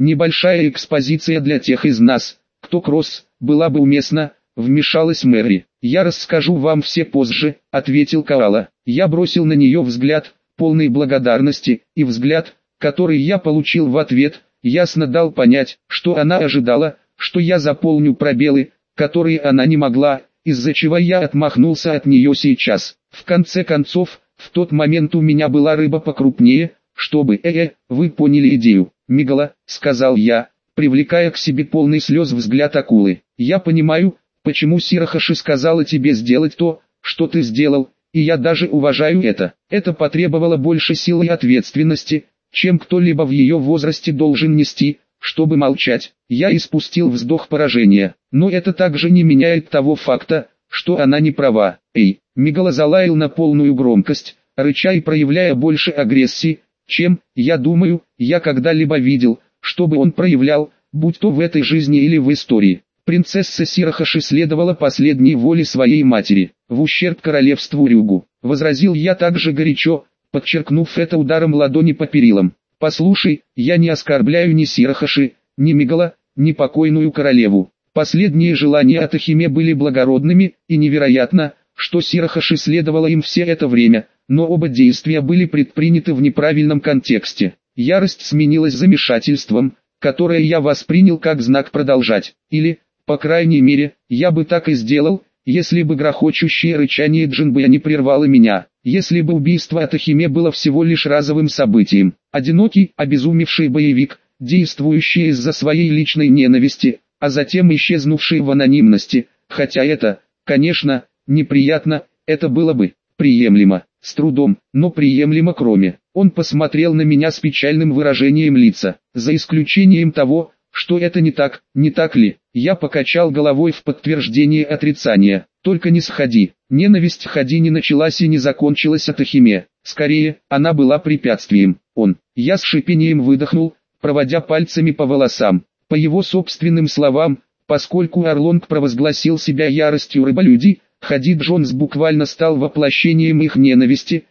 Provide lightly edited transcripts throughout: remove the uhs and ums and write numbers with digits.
Небольшая экспозиция для тех из нас, кто кросс, была бы уместна, вмешалась Мэри. Я расскажу вам все позже, ответил Коала. Я бросил на нее взгляд, полный благодарности, и взгляд, который я получил в ответ, ясно дал понять, что она ожидала, что я заполню пробелы, которые она не могла, из-за чего я отмахнулся от нее сейчас. В конце концов, в тот момент у меня была рыба покрупнее, чтобы, вы поняли идею. Мигала, сказал я, привлекая к себе полный слез взгляд акулы. Я понимаю, почему Сирахаши сказала тебе сделать то, что ты сделал, и я даже уважаю это. Это потребовало больше сил и ответственности, чем кто-либо в ее возрасте должен нести, чтобы молчать. Я испустил вздох поражения, но это также не меняет того факта, что она не права. Мигала залаял на полную громкость, рыча и проявляя больше агрессии, чем, я думаю, я когда-либо видел, чтобы он проявлял, будь то в этой жизни или в истории. Принцесса Сирахаши следовала последней воле своей матери, в ущерб королевству Рюгу. Возразил я также горячо, подчеркнув это ударом ладони по перилам. Послушай, я не оскорбляю ни Сирахаши, ни Мигала, ни покойную королеву. Последние желания Атахиме были благородными, и невероятно, что Сирахаши следовало им все это время, но оба действия были предприняты в неправильном контексте. Ярость сменилась замешательством, которое я воспринял как знак продолжать, или, по крайней мере, я бы так и сделал, если бы грохочущее рычание Джинбэя не прервало меня, если бы убийство Атахиме было всего лишь разовым событием. Одинокий, обезумевший боевик, действующий из-за своей личной ненависти, а затем исчезнувший в анонимности, хотя это, конечно, неприятно, это было бы приемлемо, с трудом, но приемлемо кроме. Он посмотрел на меня с печальным выражением лица, за исключением того, что это не так ли? Я покачал головой в подтверждение отрицания. Только не сходи. Ненависть Хади не началась и не закончилась Атахиме. Скорее, она была препятствием. Я с шипением выдохнул, проводя пальцами по волосам. По его собственным словам, поскольку Орлонг провозгласил себя яростью рыболюдей, Хади Джонс буквально стал воплощением их ненависти,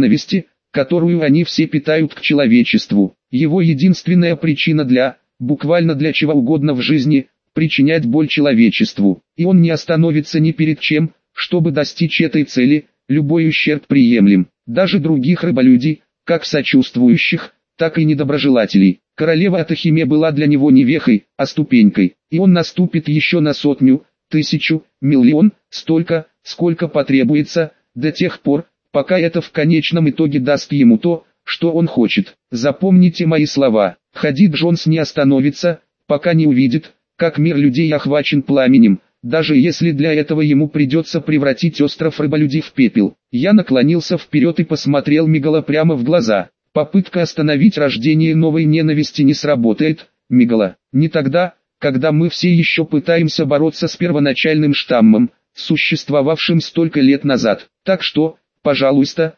которую они все питают к человечеству. Его единственная причина буквально для чего угодно в жизни, причинять боль человечеству. И он не остановится ни перед чем, чтобы достичь этой цели, любой ущерб приемлем. Даже других рыболюдей, как сочувствующих, так и недоброжелателей. Королева Атахиме была для него не вехой, а ступенькой, и он наступит еще на 100, 1000, миллион, столько, сколько потребуется, до тех пор, пока это в конечном итоге даст ему то, что он хочет. Запомните мои слова, Хади Джонс не остановится, пока не увидит, как мир людей охвачен пламенем, даже если для этого ему придется превратить остров рыболюдей в пепел. Я наклонился вперед и посмотрел Мигала прямо в глаза. Попытка остановить рождение новой ненависти не сработает, Мигала, не тогда, когда мы все еще пытаемся бороться с первоначальным штаммом, существовавшим столько лет назад. Так что, пожалуйста.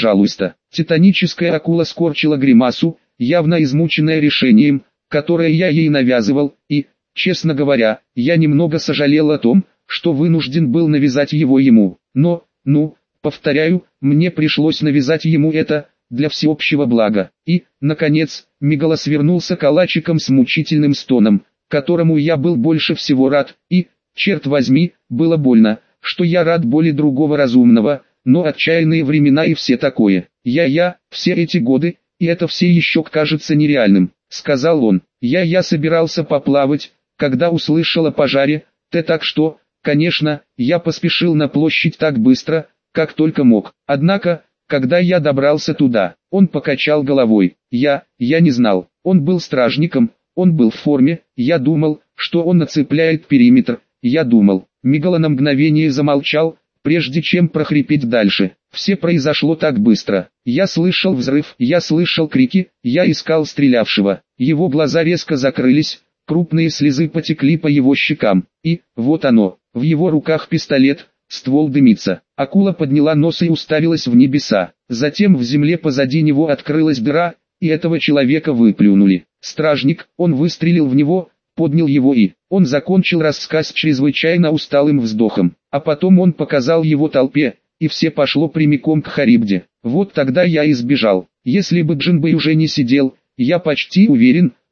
Титаническая акула скорчила гримасу, явно измученная решением, которое я ей навязывал, и, честно говоря, я немного сожалел о том, что вынужден был навязать его ему. Но, повторяю, мне пришлось навязать ему это, для всеобщего блага. И, наконец, Мигала свернулся калачиком с мучительным стоном, которому я был больше всего рад, и, черт возьми, было больно, что я рад боли другого разумного, но отчаянные времена и все такое. Все эти годы, и это все еще кажется нереальным, сказал он. Я собирался поплавать, когда услышал о пожаре, так что, конечно, я поспешил на площадь так быстро, как только мог. Однако, когда я добрался туда, он покачал головой. Я не знал, он был стражником, он был в форме, я думал, что он оцепляет периметр, Мигала на мгновение замолчал, прежде чем прохрипеть дальше. Все произошло так быстро. Я слышал взрыв, я слышал крики, я искал стрелявшего. Его глаза резко закрылись, крупные слезы потекли по его щекам. И, вот оно, в его руках пистолет, ствол дымится. Акула подняла нос и уставилась в небеса. Затем в земле позади него открылась дыра, и этого человека выплюнули. Стражник, он выстрелил в него, поднял его и... Он закончил рассказ чрезвычайно усталым вздохом. А потом он показал его толпе, и все пошло прямиком к Харибде. Вот тогда я избежал. Если бы Джинбэй уже не сидел, я почти уверен,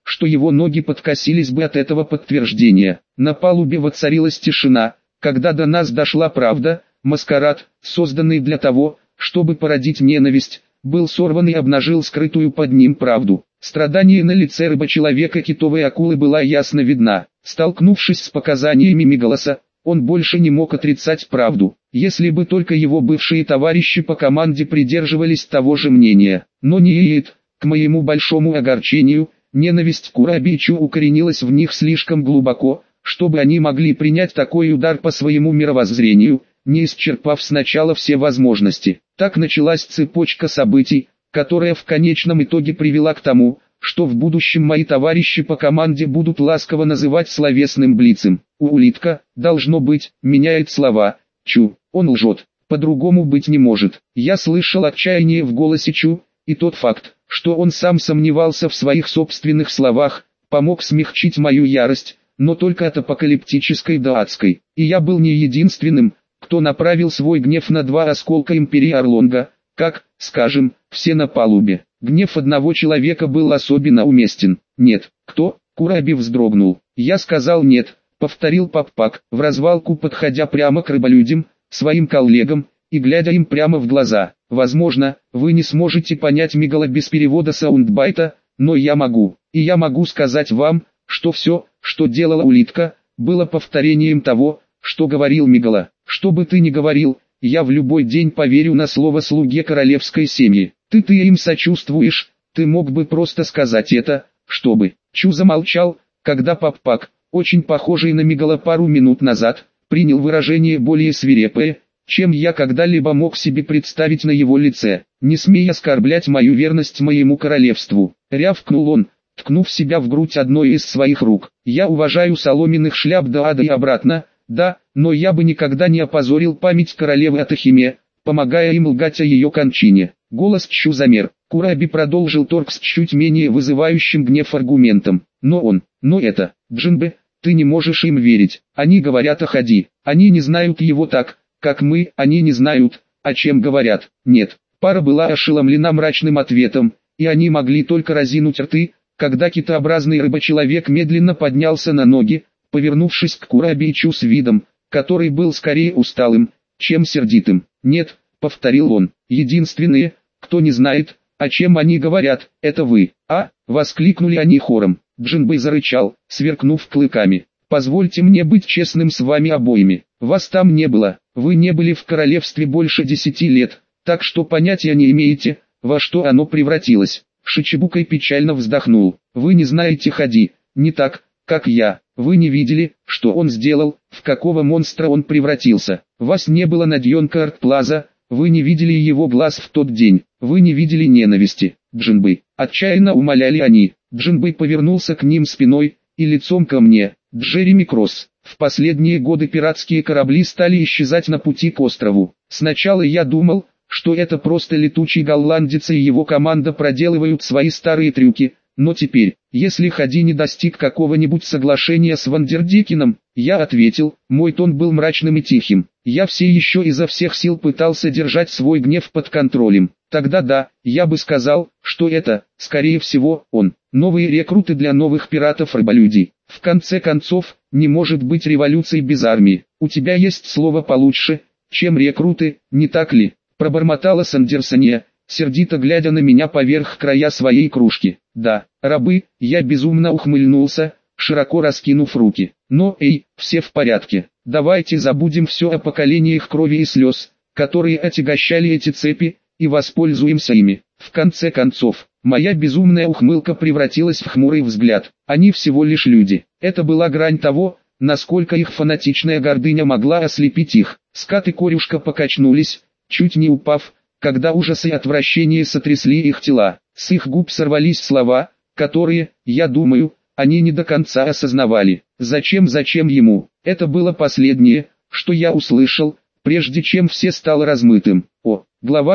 что его ноги подкосились бы от этого подтверждения. На палубе воцарилась тишина, когда до нас дошла правда. Маскарад, созданный для того, чтобы породить ненависть, был сорван и обнажил скрытую под ним правду. Страдание на лице рыбочеловека китовой акулы была ясно видна. Столкнувшись с показаниями Мигалоса, он больше не мог отрицать правду, если бы только его бывшие товарищи по команде придерживались того же мнения. Но не Иет, к моему большому огорчению, ненависть к Курабичу укоренилась в них слишком глубоко, чтобы они могли принять такой удар по своему мировоззрению, не исчерпав сначала все возможности. Так началась цепочка событий, которая в конечном итоге привела к тому, что в будущем мои товарищи по команде будут ласково называть словесным блицем. Улитка, должно быть, меняет слова. Чу, он лжет, по-другому быть не может. Я слышал отчаяние в голосе Чу, и тот факт, что он сам сомневался в своих собственных словах, помог смягчить мою ярость, но только от апокалиптической до адской. И я был не единственным, кто направил свой гнев на два осколка Империи Орлонга, как, скажем, все на палубе. Гнев одного человека был особенно уместен. Нет, кто? Кураби вздрогнул. Я сказал нет, повторил Паппак, в развалку подходя прямо к рыболюдям, своим коллегам, и глядя им прямо в глаза. Возможно, вы не сможете понять Мигала без перевода саундбайта, но я могу. И я могу сказать вам, что все, что делала улитка, было повторением того, что говорил Мигала. Что бы ты ни говорил, я в любой день поверю на слово слуге королевской семьи. Ты им сочувствуешь, ты мог бы просто сказать это, чтобы. Чу замолчал, когда Паппак, очень похожий на Мигала пару минут назад, принял выражение более свирепое, чем я когда-либо мог себе представить на его лице. Не смей оскорблять мою верность моему королевству, рявкнул он, ткнув себя в грудь одной из своих рук. Я уважаю соломенных шляп до ада и обратно, да, но я бы никогда не опозорил память королевы Атахиме, помогая им лгать о ее кончине. Голос Чу замер. Кураби продолжил торг с чуть менее вызывающим гнев аргументом. Но это, Джинбе, ты не можешь им верить. Они говорят о Хади. Они не знают его так, как мы, они не знают, о чем говорят. Нет, пара была ошеломлена мрачным ответом, и они могли только разинуть рты, когда китообразный рыбочеловек медленно поднялся на ноги, повернувшись к Курабичу с видом, который был скорее усталым, чем сердитым. «Нет», — повторил он, — «единственные, кто не знает, о чем они говорят, это вы». Воскликнули они хором. Джинбэй зарычал, сверкнув клыками. «Позвольте мне быть честным с вами обоими. Вас там не было, вы не были в королевстве больше 10 лет, так что понятия не имеете, во что оно превратилось». Шичибукай печально вздохнул. «Вы не знаете Хади, не так, как я. Вы не видели, что он сделал, в какого монстра он превратился. Вас не было на Дьонкарт-Плаза, вы не видели его глаз в тот день, вы не видели ненависти. Джинбэй», отчаянно умоляли они. Джинбэй повернулся к ним спиной, и лицом ко мне. «Джереми Кросс, в последние годы пиратские корабли стали исчезать на пути к острову. Сначала я думал, что это просто летучий голландец и его команда проделывают свои старые трюки, но теперь, если Хади не достиг какого-нибудь соглашения с Вандердекеном, я ответил, мой тон был мрачным и тихим. Я все еще изо всех сил пытался держать свой гнев под контролем. Тогда да, я бы сказал, что это, скорее всего, он. Новые рекруты для новых пиратов-рыболюдей. В конце концов, не может быть революции без армии. У тебя есть слово получше, чем рекруты, не так ли? Пробормотала Сандерсония, сердито глядя на меня поверх края своей кружки. Да, рабы, я безумно ухмыльнулся, широко раскинув руки. Но все в порядке. Давайте забудем все о поколениях крови и слез, которые отягощали эти цепи, и воспользуемся ими. В конце концов, моя безумная ухмылка превратилась в хмурый взгляд. Они всего лишь люди. Это была грань того, насколько их фанатичная гордыня могла ослепить их. Скат и корюшка покачнулись, чуть не упав, когда ужас и отвращение сотрясли их тела. С их губ сорвались слова, которые, я думаю, они не до конца осознавали. Зачем ему? Это было последнее, что я услышал, прежде чем все стало размытым. Глава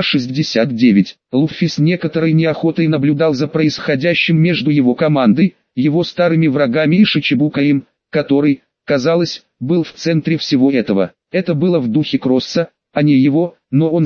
69. Луффи с некоторой неохотой наблюдал за происходящим между его командой, его старыми врагами и Шичибукаем, который, казалось, был в центре всего этого. Это было в духе Кросса, а не его, но он знал,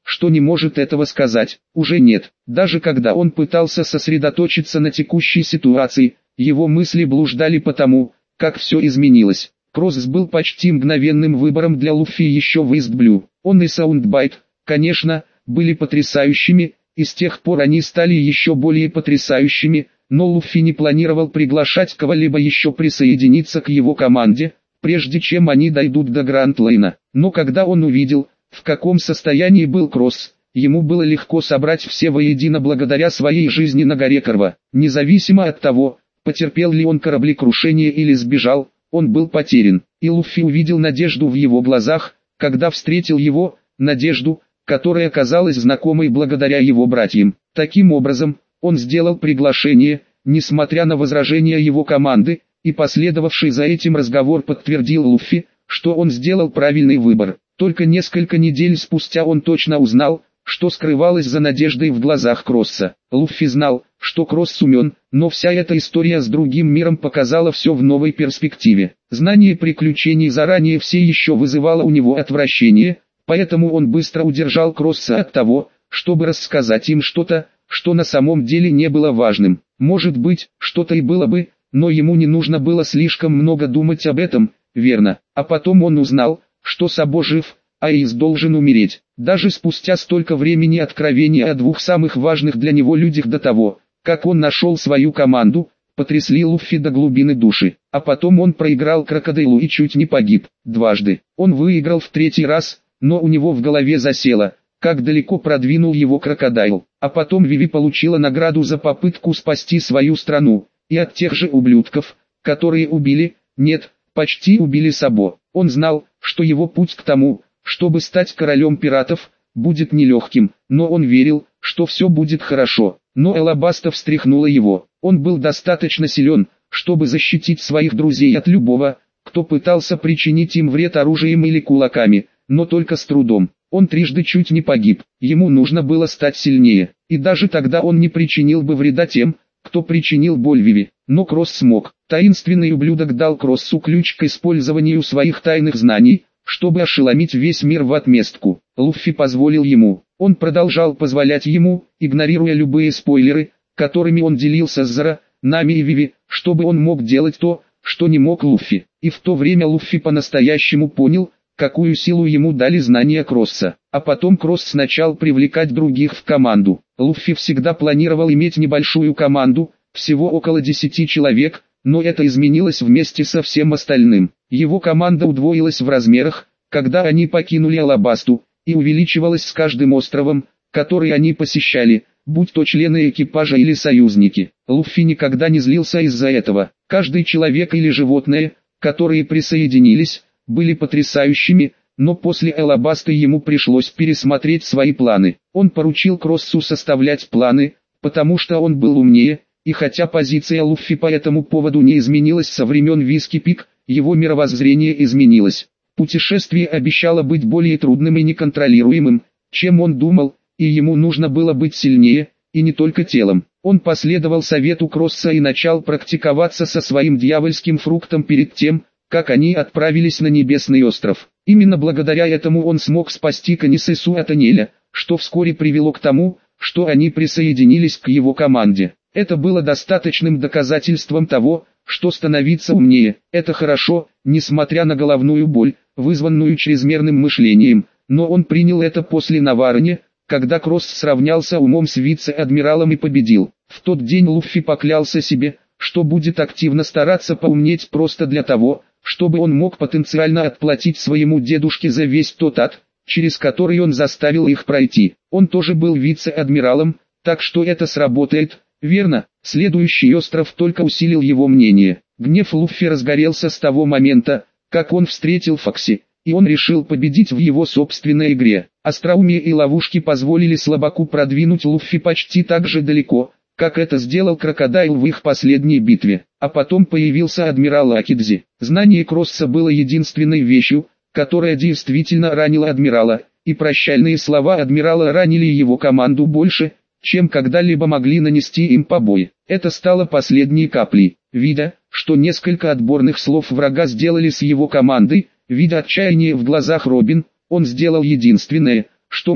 что не может этого сказать, уже нет. Даже когда он пытался сосредоточиться на текущей ситуации, его мысли блуждали по тому, как все изменилось. Кросс был почти мгновенным выбором для Луффи еще в East Blue. Он и Саундбайт, конечно, были потрясающими, и с тех пор они стали еще более потрясающими, но Луффи не планировал приглашать кого-либо еще присоединиться к его команде, прежде чем они дойдут до Гранд-Лейна. Но когда он увидел, в каком состоянии был Кросс, ему было легко собрать все воедино благодаря своей жизни на горе Корва. Независимо от того, потерпел ли он кораблекрушение или сбежал, он был потерян. И Луффи увидел надежду в его глазах, когда встретил его, надежду, которая казалась знакомой благодаря его братьям. Таким образом, он сделал приглашение, несмотря на возражения его команды, и последовавший за этим разговор подтвердил Луффи, что он сделал правильный выбор. Только несколько недель спустя он точно узнал, что скрывалось за надеждой в глазах Кросса. Луффи знал, что Кросс умен, но вся эта история с другим миром показала все в новой перспективе. Знание приключений заранее все еще вызывало у него отвращение, поэтому он быстро удержал Кросса от того, чтобы рассказать им что-то, что на самом деле не было важным. Может быть, что-то и было бы, но ему не нужно было слишком много думать об этом, верно. А потом он узнал, что Сабо жив, а Эйс должен умереть. Даже спустя столько времени откровения о двух самых важных для него людях до того, как он нашел свою команду, потрясли Луффи до глубины души. А потом он проиграл Крокодайлу и чуть не погиб. Дважды. Он выиграл в третий раз, но у него в голове засело, как далеко продвинул его Крокодайл. А потом Виви получила награду за попытку спасти свою страну, и от тех же ублюдков, которые убили, нет, почти убили Сабо. Он знал, что его путь к тому, чтобы стать королем пиратов, будет нелегким, но он верил, что все будет хорошо. Но Элабаста встряхнула его. Он был достаточно силен, чтобы защитить своих друзей от любого, кто пытался причинить им вред оружием или кулаками, но только с трудом. Он трижды чуть не погиб, ему нужно было стать сильнее, и даже тогда он не причинил бы вреда тем, кто причинил боль Виви. Но Кросс смог. Таинственный ублюдок дал Кроссу ключ к использованию своих тайных знаний, чтобы ошеломить весь мир в отместку. Луффи позволил ему. Он продолжал позволять ему, игнорируя любые спойлеры, которыми он делился с Зора, Нами и Виви, чтобы он мог делать то, что не мог Луффи. И в то время Луффи по-настоящему понял, какую силу ему дали знания Кросса. А потом Кросс начал привлекать других в команду. Луффи всегда планировал иметь небольшую команду, всего около 10 человек, но это изменилось вместе со всем остальным. Его команда удвоилась в размерах, когда они покинули Алабасту, и увеличивалась с каждым островом, который они посещали, будь то члены экипажа или союзники. Луффи никогда не злился из-за этого. Каждый человек или животное, которые присоединились, были потрясающими, но после Алабасты ему пришлось пересмотреть свои планы. Он поручил Кроссу составлять планы, потому что он был умнее, и хотя позиция Луффи по этому поводу не изменилась со времен Виски Пик, его мировоззрение изменилось. Путешествие обещало быть более трудным и неконтролируемым, чем он думал, и ему нужно было быть сильнее, и не только телом. Он последовал совету Кросса и начал практиковаться со своим дьявольским фруктом перед тем, как они отправились на Небесный остров. Именно благодаря этому он смог спасти Канисесу от Анеля, что вскоре привело к тому, что они присоединились к его команде. Это было достаточным доказательством того, что становиться умнее – это хорошо, несмотря на головную боль, вызванную чрезмерным мышлением, но он принял это после Наварне, когда Кросс сравнялся умом с вице-адмиралом и победил. В тот день Луффи поклялся себе, что будет активно стараться поумнеть просто для того, чтобы он мог потенциально отплатить своему дедушке за весь тот ад, через который он заставил их пройти. Он тоже был вице-адмиралом, так что это сработает, верно? Следующий остров только усилил его мнение. Гнев Луффи разгорелся с того момента, как он встретил Фокси, и он решил победить в его собственной игре. Остроумие и ловушки позволили слабаку продвинуть Луффи почти так же далеко, как это сделал Крокодайл в их последней битве. А потом появился адмирал Акидзи. Знание Кросса было единственной вещью, которая действительно ранила адмирала, и прощальные слова адмирала ранили его команду больше, чем когда-либо могли нанести им побои. Это стало последней каплей. Видя, что несколько отборных слов врага сделали с его командой, видя отчаяние в глазах Робин, он сделал единственное, что мог,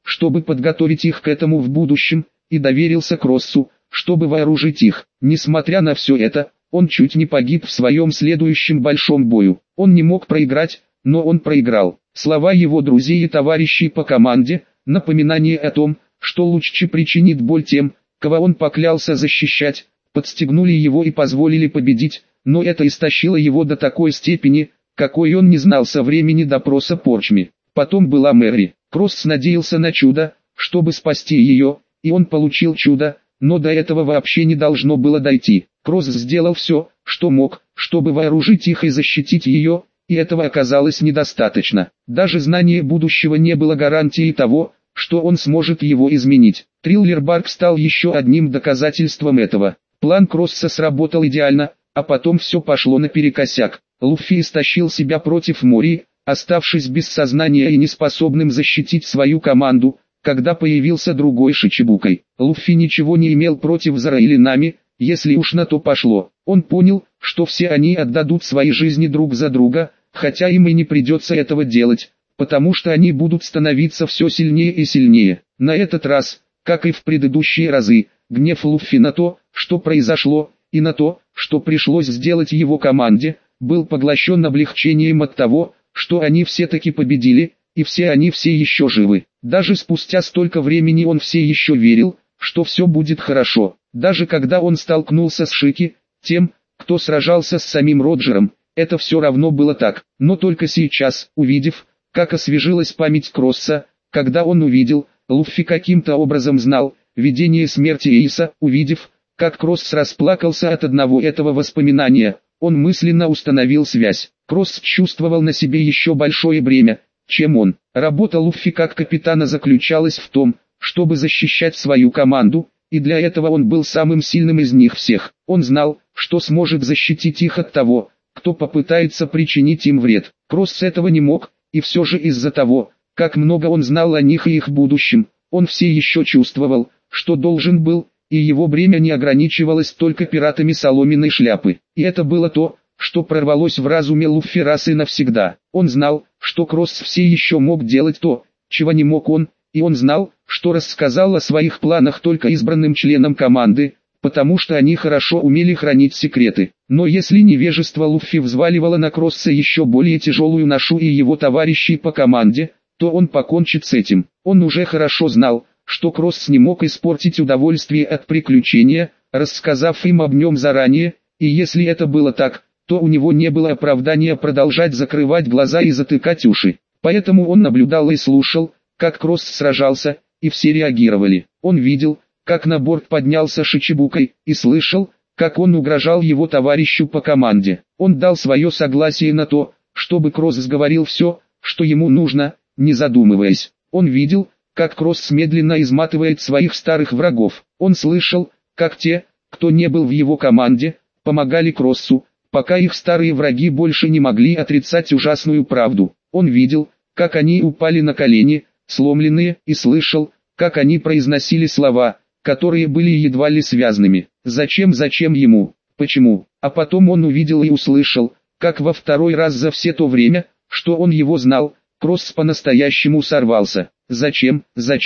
чтобы подготовить их к этому в будущем, и доверился Кроссу, чтобы вооружить их. Несмотря на все это, он чуть не погиб в своем следующем большом бою. Он не мог проиграть, но он проиграл. Слова его друзей и товарищей по команде, напоминание о том, что лучше причинит боль тем, кого он поклялся защищать, подстегнули его и позволили победить, но это истощило его до такой степени, какой он не знал со времени допроса Порчми. Потом была Мэри. Кросс надеялся на чудо, чтобы спасти ее, и он получил чудо, но до этого вообще не должно было дойти. Кросс сделал все, что мог, чтобы вооружить их и защитить ее, и этого оказалось недостаточно. Даже знание будущего не было гарантией того, что он сможет его изменить. Триллер-Барк стал еще одним доказательством этого. План Кросса сработал идеально, а потом все пошло наперекосяк. Луффи истощил себя против Мори, оставшись без сознания и неспособным защитить свою команду, когда появился другой Шичибукой. Луффи ничего не имел против Зора или Нами, если уж на то пошло. Он понял, что все они отдадут свои жизни друг за друга, хотя им и не придется этого делать, потому что они будут становиться все сильнее и сильнее. На этот раз, как и в предыдущие разы, гнев Луффи на то, что произошло, и на то, что пришлось сделать его команде, был поглощен облегчением от того, что они все-таки победили, и все они все еще живы. Даже спустя столько времени он все еще верил, что все будет хорошо. Даже когда он столкнулся с Шики, тем, кто сражался с самим Роджером, это все равно было так. Но только сейчас, увидев, как освежилась память Кросса, когда он увидел, Луффи каким-то образом знал видение смерти Эйса, увидев, как Кросс расплакался от одного этого воспоминания, он мысленно установил связь. Кросс чувствовал на себе еще большое бремя, чем он. Работа Луффи как капитана заключалась в том, чтобы защищать свою команду, и для этого он был самым сильным из них всех. Он знал, что сможет защитить их от того, кто попытается причинить им вред. Кросс этого не мог, и все же из-за того, как много он знал о них и их будущем, он все еще чувствовал, что должен был, и его бремя не ограничивалось только пиратами соломенной шляпы. И это было то, что прорвалось в разуме Луффи раз и навсегда. Он знал, что Кросс все еще мог делать то, чего не мог он, и он знал, что рассказал о своих планах только избранным членам команды, потому что они хорошо умели хранить секреты. Но если невежество Луффи взваливало на Кросса еще более тяжелую ношу и его товарищей по команде, то он покончит с этим. Он уже хорошо знал, что Кросс не мог испортить удовольствие от приключения, рассказав им об нем заранее, и если это было так, то у него не было оправдания продолжать закрывать глаза и затыкать уши. Поэтому он наблюдал и слушал, как Кросс сражался, и все реагировали. Он видел, как на борт поднялся Шичибукой, и слышал, как он угрожал его товарищу по команде. Он дал свое согласие на то, чтобы Кросс говорил все, что ему нужно, не задумываясь. Он видел, как Кросс медленно изматывает своих старых врагов. Он слышал, как те, кто не был в его команде, помогали Кроссу, пока их старые враги больше не могли отрицать ужасную правду. Он видел, как они упали на колени, сломленные, и слышал, как они произносили слова, которые были едва ли связанными. Зачем ему? Почему? А потом он увидел и услышал, как во второй раз за все то время, что он его знал, Кросс по-настоящему сорвался. Зачем?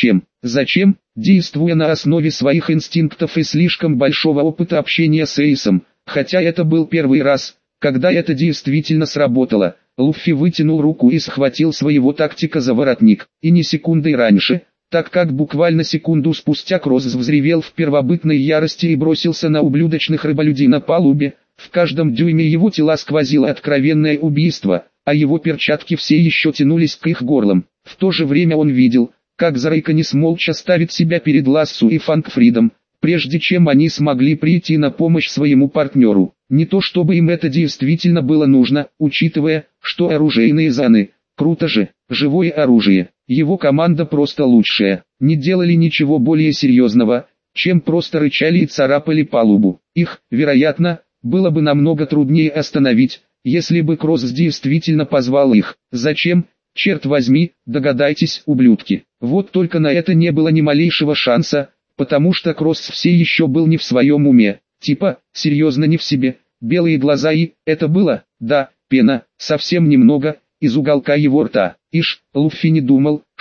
Действуя на основе своих инстинктов и слишком большого опыта общения с Эйсом, хотя это был первый раз, когда это действительно сработало, Луффи вытянул руку и схватил своего тактика за воротник, и не секундой раньше, так как буквально секунду спустя Кросс взревел в первобытной ярости и бросился на ублюдочных рыболюдей на палубе, в каждом дюйме его тела сквозило откровенное убийство, а его перчатки все еще тянулись к их горлам. В то же время он видел, как Зарайканис молча ставит себя перед Лассу и Фангфридом, прежде чем они смогли прийти на помощь своему партнеру. Не то чтобы им это действительно было нужно, учитывая, что оружейные заны, круто же, живое оружие, его команда просто лучшая, не делали ничего более серьезного, чем просто рычали и царапали палубу. Их, вероятно, было бы намного труднее остановить, если бы Кросс действительно позвал их. Зачем? Черт возьми, догадайтесь, ублюдки. Вот только на это не было ни малейшего шанса, потому что Кросс все еще был не в своем уме, типа, серьезно не в себе, белые глаза и, это было, да, пена, совсем немного, из уголка его рта. Луффи не думал,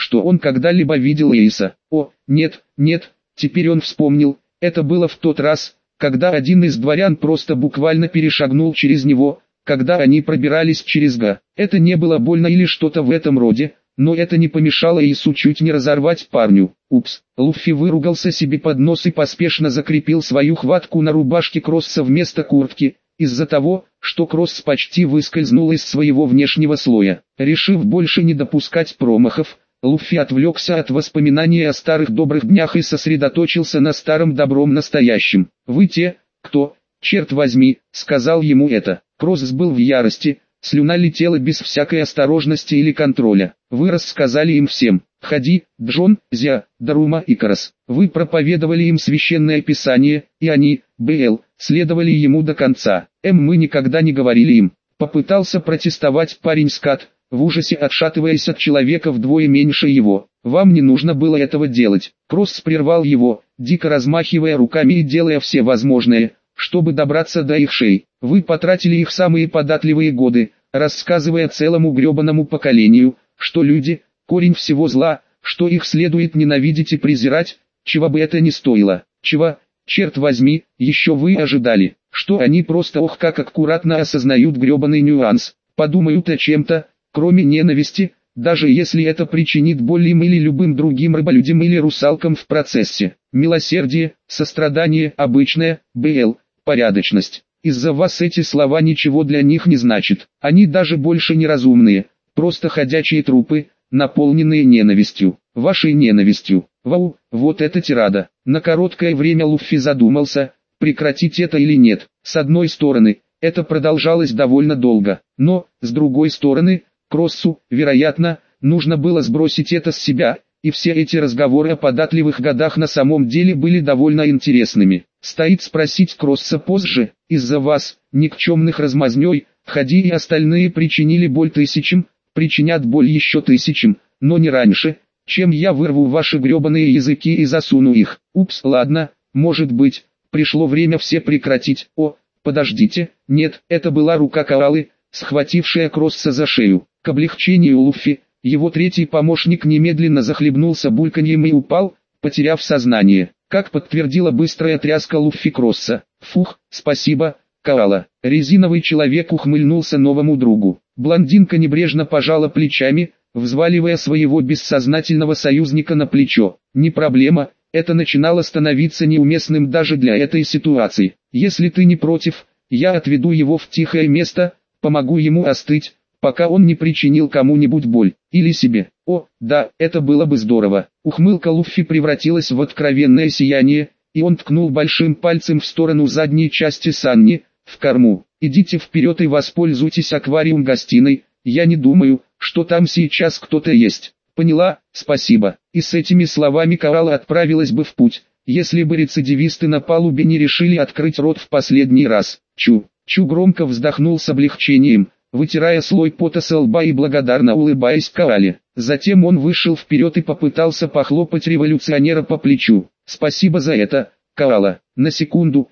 что он когда-либо видел Эйса. О, нет, нет, теперь он вспомнил, это было в тот раз, когда один из дворян просто буквально перешагнул через него, когда они пробирались через Га. Это не было больно или что-то в этом роде, но это не помешало Эйсу чуть не разорвать парню. Упс, Луффи выругался себе под нос и поспешно закрепил свою хватку на рубашке Кросса вместо куртки, из-за того, что Кросс почти выскользнул из своего внешнего слоя. Решив больше не допускать промахов, Луффи отвлекся от воспоминаний о старых добрых днях и сосредоточился на старом добром настоящем. «Вы те, кто, черт возьми, сказал ему это». Кросс был в ярости, слюна летела без всякой осторожности или контроля. «Вы рассказали им всем. Ходи, Джон, Зя, Дарума и Карас. Вы проповедовали им священное писание, и они, Б.Л., следовали ему до конца. Мы никогда не говорили им». Попытался протестовать парень Скат, в ужасе отшатываясь от человека вдвое меньше его. «Вам не нужно было этого делать». Кросс прервал его, дико размахивая руками и делая все возможное, чтобы добраться до их шеи. «Вы потратили их самые податливые годы, рассказывая целому гребаному поколению, что люди – корень всего зла, что их следует ненавидеть и презирать, чего бы это ни стоило. Чего, черт возьми, еще вы ожидали, что они просто ох как аккуратно осознают гребаный нюанс, подумают о чем-то, кроме ненависти, даже если это причинит боль им или любым другим рыболюдям или русалкам в процессе. Милосердие, сострадание, обычная, Б.Л., порядочность. Из-за вас эти слова ничего для них не значат. Они даже больше не разумные, просто ходячие трупы, наполненные ненавистью. Вашей ненавистью. Вау, вот это тирада. На короткое время Луффи задумался, прекратить это или нет. С одной стороны, это продолжалось довольно долго, но, с другой стороны, Кроссу, вероятно, нужно было сбросить это с себя, и все эти разговоры о податливых годах на самом деле были довольно интересными. Стоит спросить Кросса позже, из-за вас, никчемных размазней, Ходи и остальные причинили боль тысячам, причинят боль еще тысячам, но не раньше, чем я вырву ваши гребаные языки и засуну их. Упс, ладно, может быть, пришло время все прекратить. О, подождите, нет, это была рука Коалы, схватившая Кросса за шею. К облегчению Луффи, его третий помощник немедленно захлебнулся бульканьем и упал, потеряв сознание. Как подтвердила быстрая тряска Луффи Кросса. Фух, спасибо, Коала. Резиновый человек ухмыльнулся новому другу. Блондинка небрежно пожала плечами, взваливая своего бессознательного союзника на плечо. Не проблема, это начинало становиться неуместным даже для этой ситуации. Если ты не против, я отведу его в тихое место, помогу ему остыть, пока он не причинил кому-нибудь боль, или себе. О, да, это было бы здорово. Ухмылка Луффи превратилась в откровенное сияние, и он ткнул большим пальцем в сторону задней части Санни, в корму. Идите вперед и воспользуйтесь аквариум-гостиной, я не думаю, что там сейчас кто-то есть. Поняла, спасибо. И с этими словами Коала отправилась бы в путь, если бы рецидивисты на палубе не решили открыть рот в последний раз. Чу громко вздохнул с облегчением, вытирая слой пота со лба и благодарно улыбаясь Коале. Затем он вышел вперед и попытался похлопать революционера по плечу. «Спасибо за это, Коала. На секунду,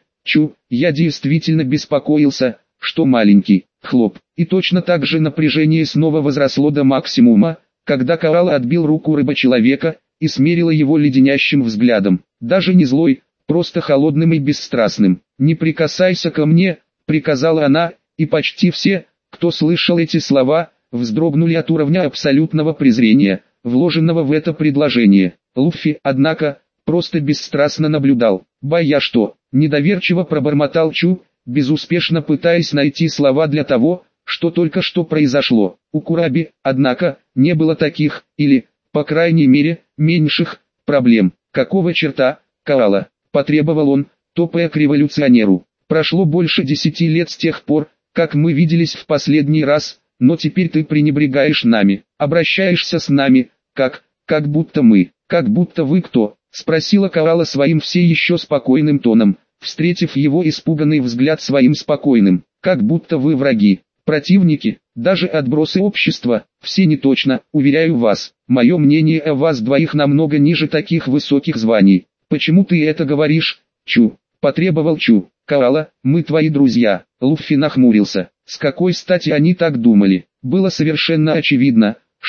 я действительно беспокоился, что маленький, хлоп». И точно так же напряжение снова возросло до максимума, когда Коала отбил руку рыбочеловека и смерила его леденящим взглядом. Даже не злой, просто холодным и бесстрастным. «Не прикасайся ко мне», — приказала она, и почти все, кто слышал эти слова, вздрогнули от уровня абсолютного презрения, вложенного в это предложение. Луффи, однако, просто бесстрастно наблюдал. «Я что?» — недоверчиво пробормотал безуспешно пытаясь найти слова для того, что только что произошло. У Кураби, однако, не было таких, или, по крайней мере, меньших, проблем. «Какого черта, Коала?» — потребовал он, топая к революционеру. «Прошло больше 10 лет с тех пор, как мы виделись в последний раз, но теперь ты пренебрегаешь нами, обращаешься с нами, как будто мы, как будто вы кто?» — спросила Коала своим все еще спокойным тоном, встретив его испуганный взгляд своим спокойным. «Как будто вы враги, противники, даже отбросы общества, все не точно, уверяю вас, мое мнение о вас двоих намного ниже таких высоких званий». «Почему ты это говоришь, потребовал «Коала, мы твои друзья». Луффи нахмурился. С какой стати они так думали? Было совершенно очевидно,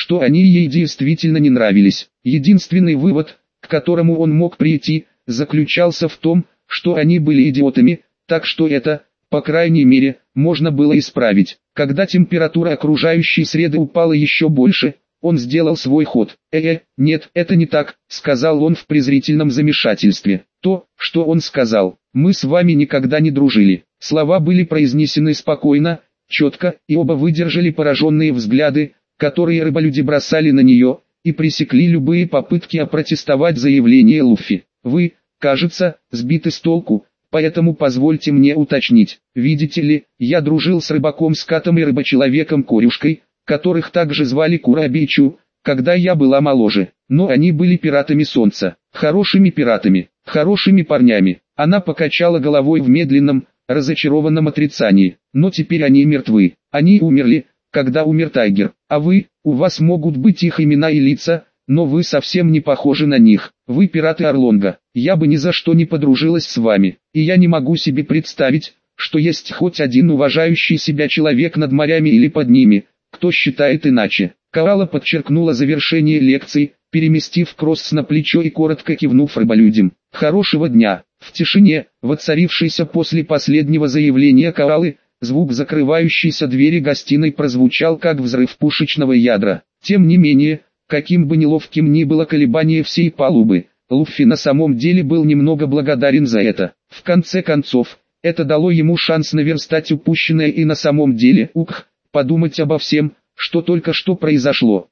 что они ей действительно не нравились. Единственный вывод, к которому он мог прийти, заключался в том, что они были идиотами, так что это, по крайней мере, можно было исправить. Когда температура окружающей среды упала еще больше, он сделал свой ход. Нет, это не так», — сказал он в презрительном замешательстве. То, что он сказал: «Мы с вами никогда не дружили». Слова были произнесены спокойно, четко, и оба выдержали пораженные взгляды, которые рыболюди бросали на нее, и пресекли любые попытки опротестовать заявление Луффи. «Вы, кажется, сбиты с толку, поэтому позвольте мне уточнить. Видите ли, я дружил с рыбаком Скатом и рыбочеловеком Корюшкой, которых также звали Кураби и Чу, когда я была моложе. Но они были пиратами солнца, хорошими пиратами, хорошими парнями». Она покачала головой в медленном, разочарованном отрицании. «Но теперь они мертвы. Они умерли, когда умер Тайгер. А вы, у вас могут быть их имена и лица, но вы совсем не похожи на них. Вы пираты Орлонга. Я бы ни за что не подружилась с вами. И я не могу себе представить, что есть хоть один уважающий себя человек над морями или под ними, кто считает иначе». Коала подчеркнула завершение лекции, переместив кросс на плечо и коротко кивнув рыболюдям. «Хорошего дня». В тишине, воцарившейся после последнего заявления Коалы, звук закрывающейся двери гостиной прозвучал как взрыв пушечного ядра. Тем не менее, каким бы неловким ни было колебание всей палубы, Луффи на самом деле был немного благодарен за это. В конце концов, это дало ему шанс наверстать упущенное и на самом деле, подумать обо всем, что только что произошло.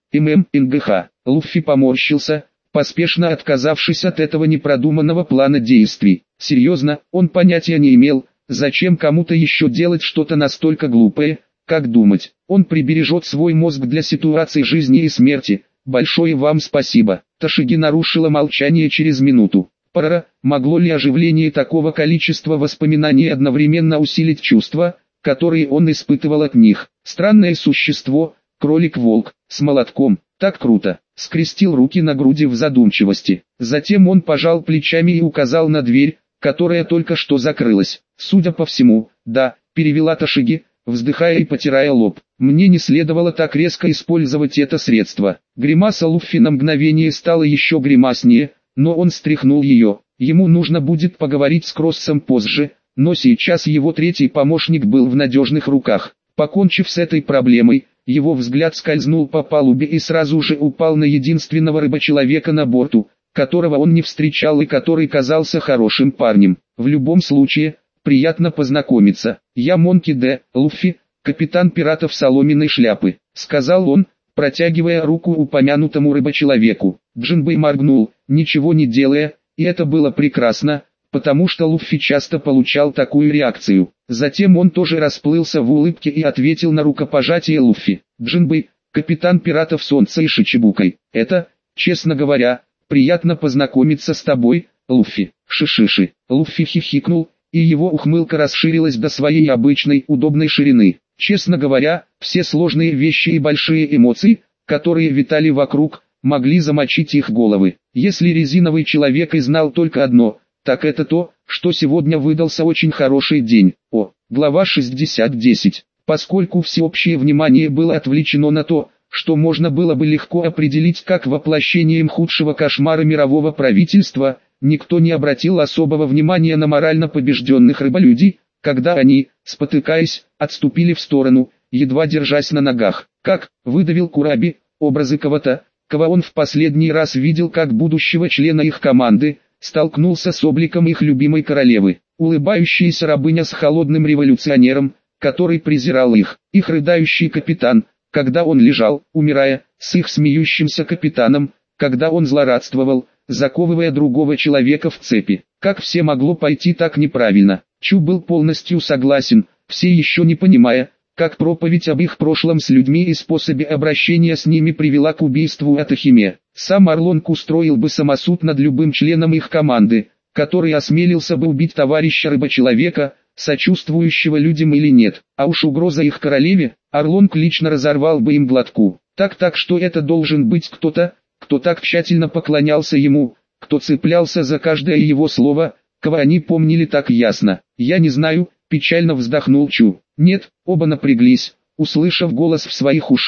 НГХ. Луффи поморщился, поспешно отказавшись от этого непродуманного плана действий. Серьезно, он понятия не имел, зачем кому-то еще делать что-то настолько глупое, как думать. Он прибережет свой мозг для ситуаций жизни и смерти. «Большое вам спасибо». Ташиги нарушила молчание через минуту. Могло ли оживление такого количества воспоминаний одновременно усилить чувства, которые он испытывал от них? Странное существо, кролик-волк, с молотком, так круто. Скрестил руки на груди в задумчивости. Затем он пожал плечами и указал на дверь, которая только что закрылась. «Судя по всему, да», — перевела Ташиги, вздыхая и потирая лоб. «Мне не следовало так резко использовать это средство». Гримаса Луффи на мгновение стала еще гримаснее, но он стряхнул ее. Ему нужно будет поговорить с Кроссом позже, но сейчас его третий помощник был в надежных руках. Покончив с этой проблемой, его взгляд скользнул по палубе и сразу же упал на единственного рыбочеловека на борту, которого он не встречал и который казался хорошим парнем. «В любом случае, приятно познакомиться. Я Монки Д. Луффи, капитан пиратов Соломенной Шляпы», — сказал он, протягивая руку упомянутому рыбочеловеку. Джинбэй моргнул, ничего не делая, и это было прекрасно, потому что Луффи часто получал такую реакцию. Затем он тоже расплылся в улыбке и ответил на рукопожатие Луффи. «Джинбэй, капитан пиратов Солнца и Шичибукой. Это, честно говоря, приятно познакомиться с тобой, Луффи». «Шишиши». Луффи хихикнул, и его ухмылка расширилась до своей обычной удобной ширины. Честно говоря, все сложные вещи и большие эмоции, которые витали вокруг, могли замочить их головы. Если резиновый человек и знал только одно, так это то, что сегодня выдался очень хороший день. Глава 60:10. Поскольку всеобщее внимание было отвлечено на то, что можно было бы легко определить как воплощением худшего кошмара мирового правительства, никто не обратил особого внимания на морально побежденных рыболюдей, когда они, спотыкаясь, отступили в сторону, едва держась на ногах. «Как?» — выдавил Кураби, образы кого-то, кого он в последний раз видел как будущего члена их команды, столкнулся с обликом их любимой королевы. Улыбающаяся рабыня с холодным революционером, который презирал их рыдающий капитан, когда он лежал, умирая, с их смеющимся капитаном, когда он злорадствовал, заковывая другого человека в цепи. Как все могло пойти так неправильно? Чу был полностью согласен, все еще не понимая, как проповедь об их прошлом с людьми и способе обращения с ними привела к убийству Атахиме. Сам Орлонг устроил бы самосуд над любым членом их команды, который осмелился бы убить товарища рыбочеловека, сочувствующего людям или нет. А уж угроза их королеве, Орлонг лично разорвал бы им глотку. Так что это должен быть кто-то, кто так тщательно поклонялся ему, кто цеплялся за каждое его слово, кого они помнили так ясно. «Я не знаю», — печально вздохнул Чу. «Нет», оба напряглись, услышав голос в своих ушах,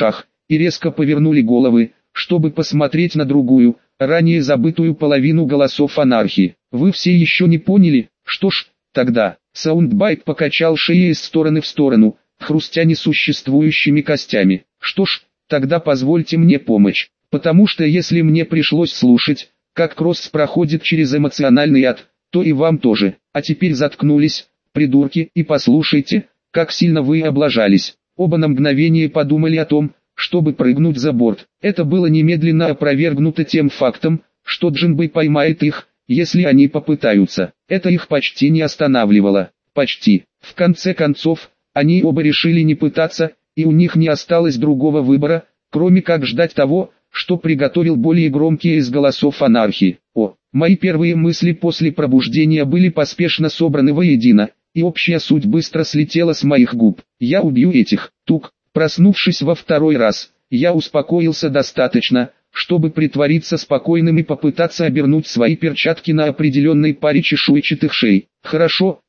и резко повернули головы, чтобы посмотреть на другую, ранее забытую половину голосов анархии. Вы все еще не поняли? Что ж, тогда. Саундбайт покачал шеей из стороны в сторону, хрустя несуществующими костями. Что ж, тогда позвольте мне помочь. Потому что если мне пришлось слушать, как Кросс проходит через эмоциональный ад, то и вам тоже. А теперь заткнулись, придурки, и послушайте, как сильно вы облажались. Оба на мгновение подумали о том, чтобы прыгнуть за борт. Это было немедленно опровергнуто тем фактом, что Джинбэй поймает их, если они попытаются. Это их почти не останавливало. Почти. В конце концов, они оба решили не пытаться, и у них не осталось другого выбора, кроме как ждать того, что приготовил более громкий из голосов анархии. Мои первые мысли после пробуждения были поспешно собраны воедино, и общая суть быстро слетела с моих губ. Я убью этих, тук. Проснувшись во второй раз, я успокоился достаточно, чтобы притвориться спокойным и попытаться обернуть свои перчатки на определенной паре чешуйчатых шей. Хорошо,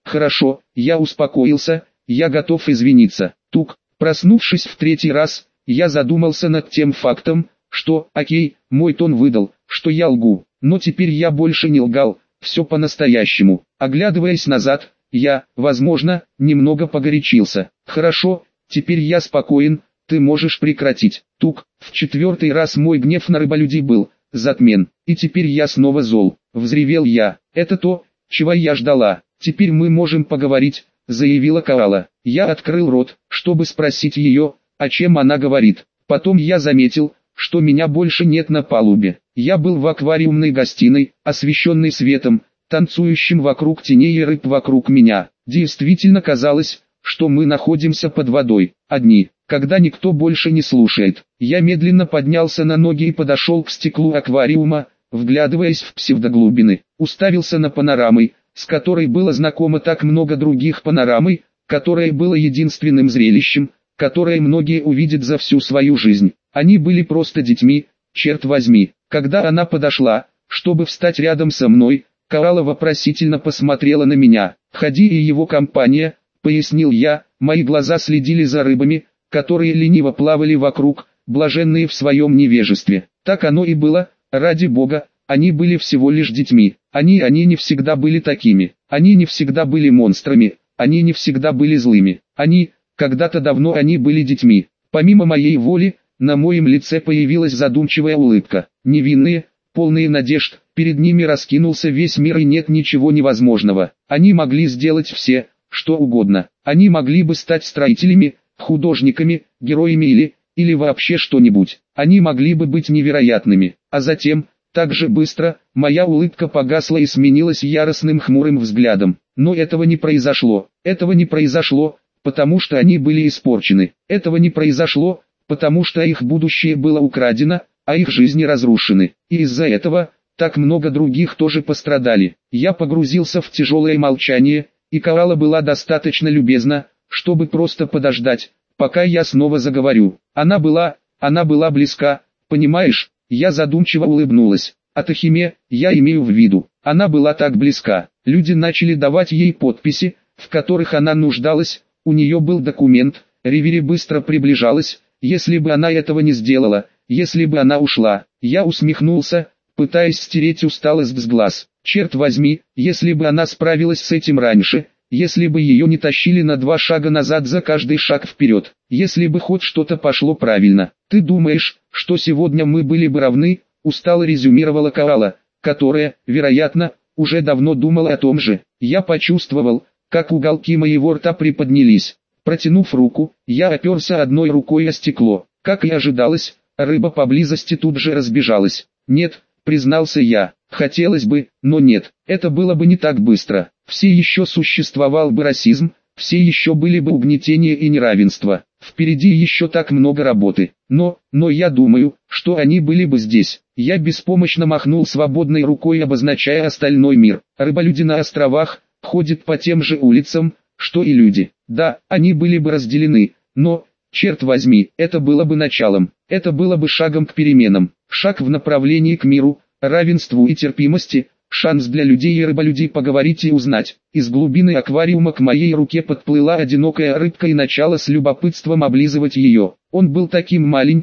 я успокоился, я готов извиниться. Тук. Проснувшись в третий раз, я задумался над тем фактом, что, окей, мой тон выдал, что я лгу, но теперь я больше не лгал, все по-настоящему. Оглядываясь назад, я, возможно, немного погорячился. Хорошо, теперь я спокоен, ты можешь прекратить. Тук. В четвертый раз мой гнев на рыболюдей был затмен, и теперь я снова зол. Взревел я. Это то, чего я ждала. Теперь мы можем поговорить, заявила Коала. Я открыл рот, чтобы спросить ее, о чем она говорит. Потом я заметил, что меня больше нет на палубе. Я был в аквариумной гостиной, освещенной светом, танцующим вокруг теней и рыб вокруг меня. Действительно казалось, что мы находимся под водой, одни, когда никто больше не слушает. Я медленно поднялся на ноги и подошел к стеклу аквариума, вглядываясь в псевдоглубины. Уставился на панорамой, с которой было знакомо так много других панорамой, которое было единственным зрелищем, которое многие увидят за всю свою жизнь. Они были просто детьми, черт возьми. Когда она подошла, чтобы встать рядом со мной, Коала вопросительно посмотрела на меня. «Ходи и его компания», — пояснил я, мои глаза следили за рыбами, которые лениво плавали вокруг, блаженные в своем невежестве. Так оно и было, ради бога, они были всего лишь детьми. Они не всегда были такими. Они не всегда были монстрами, они не всегда были злыми. Когда-то давно они были детьми. Помимо моей воли, на моем лице появилась задумчивая улыбка. Невинные, полные надежд, перед ними раскинулся весь мир и нет ничего невозможного. Они могли сделать все, что угодно. Они могли бы стать строителями, художниками, героями или вообще что-нибудь. Они могли бы быть невероятными. А затем, так же быстро, моя улыбка погасла и сменилась яростным хмурым взглядом. Но этого не произошло. Этого не произошло, потому что они были испорчены. Этого не произошло, потому что их будущее было украдено, а их жизни разрушены. И из-за этого, так много других тоже пострадали. Я погрузился в тяжелое молчание, и Коала была достаточно любезна, чтобы просто подождать, пока я снова заговорю. Она была близка, понимаешь? Я задумчиво улыбнулась. Атахиме, я имею в виду, она была так близка. Люди начали давать ей подписи, в которых она нуждалась, у нее был документ, Ривери быстро приближалась, если бы она этого не сделала, если бы она ушла. Я усмехнулся, пытаясь стереть усталость с глаз. Черт возьми, если бы она справилась с этим раньше, если бы ее не тащили на 2 шага назад за каждый шаг вперед, если бы хоть что-то пошло правильно. Ты думаешь, что сегодня мы были бы равны? Устало резюмировала Коала, которая, вероятно, уже давно думала о том же. Я почувствовал, как уголки моего рта приподнялись. Протянув руку, я оперся одной рукой о стекло. Как и ожидалось, рыба поблизости тут же разбежалась. «Нет», — признался я, — «хотелось бы, но нет, это было бы не так быстро. Все еще существовал бы расизм, все еще были бы угнетение и неравенство. Впереди еще так много работы. Но я думаю, что они были бы здесь». Я беспомощно махнул свободной рукой, обозначая остальной мир. Рыболюди на островах ходят по тем же улицам, что и люди. Да, они были бы разделены, но, черт возьми, это было бы началом. Это было бы шагом к переменам. Шаг в направлении к миру, равенству и терпимости. Шанс для людей и рыболюдей поговорить и узнать. Из глубины аквариума к моей руке подплыла одинокая рыбка и начала с любопытством облизывать ее. Он был таким маленьким,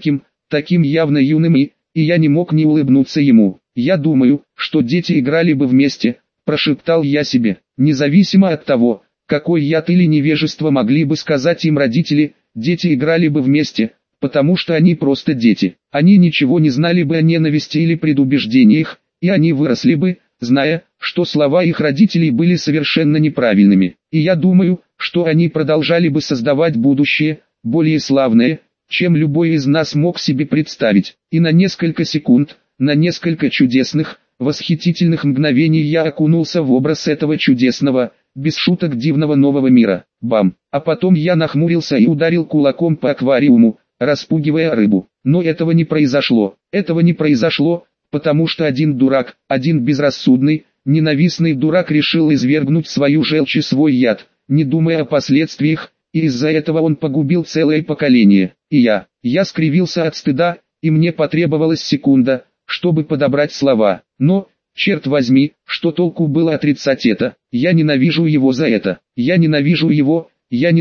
таким явно юным и я не мог не улыбнуться ему. «Я думаю, что дети играли бы вместе», – прошептал я себе. Независимо от того, какой яд или невежество могли бы сказать им родители, дети играли бы вместе, потому что они просто дети. Они ничего не знали бы о ненависти или предубеждениях, и они выросли бы, зная, что слова их родителей были совершенно неправильными. И я думаю, что они продолжали бы создавать будущее, более славное, чем любой из нас мог себе представить. И на несколько секунд, на несколько чудесных, восхитительных мгновений я окунулся в образ этого чудесного, без шуток дивного нового мира. Бам! А потом я нахмурился и ударил кулаком по аквариуму, распугивая рыбу. Но этого не произошло. Этого не произошло, потому что один дурак, один безрассудный, ненавистный дурак решил извергнуть свою желчь и свой яд, не думая о последствиях, и из-за этого он погубил целое поколение. И я скривился от стыда, и мне потребовалась секунда, чтобы подобрать слова. Но, черт возьми, что толку было отрицать это? Я ненавижу его за это. Я ненавижу его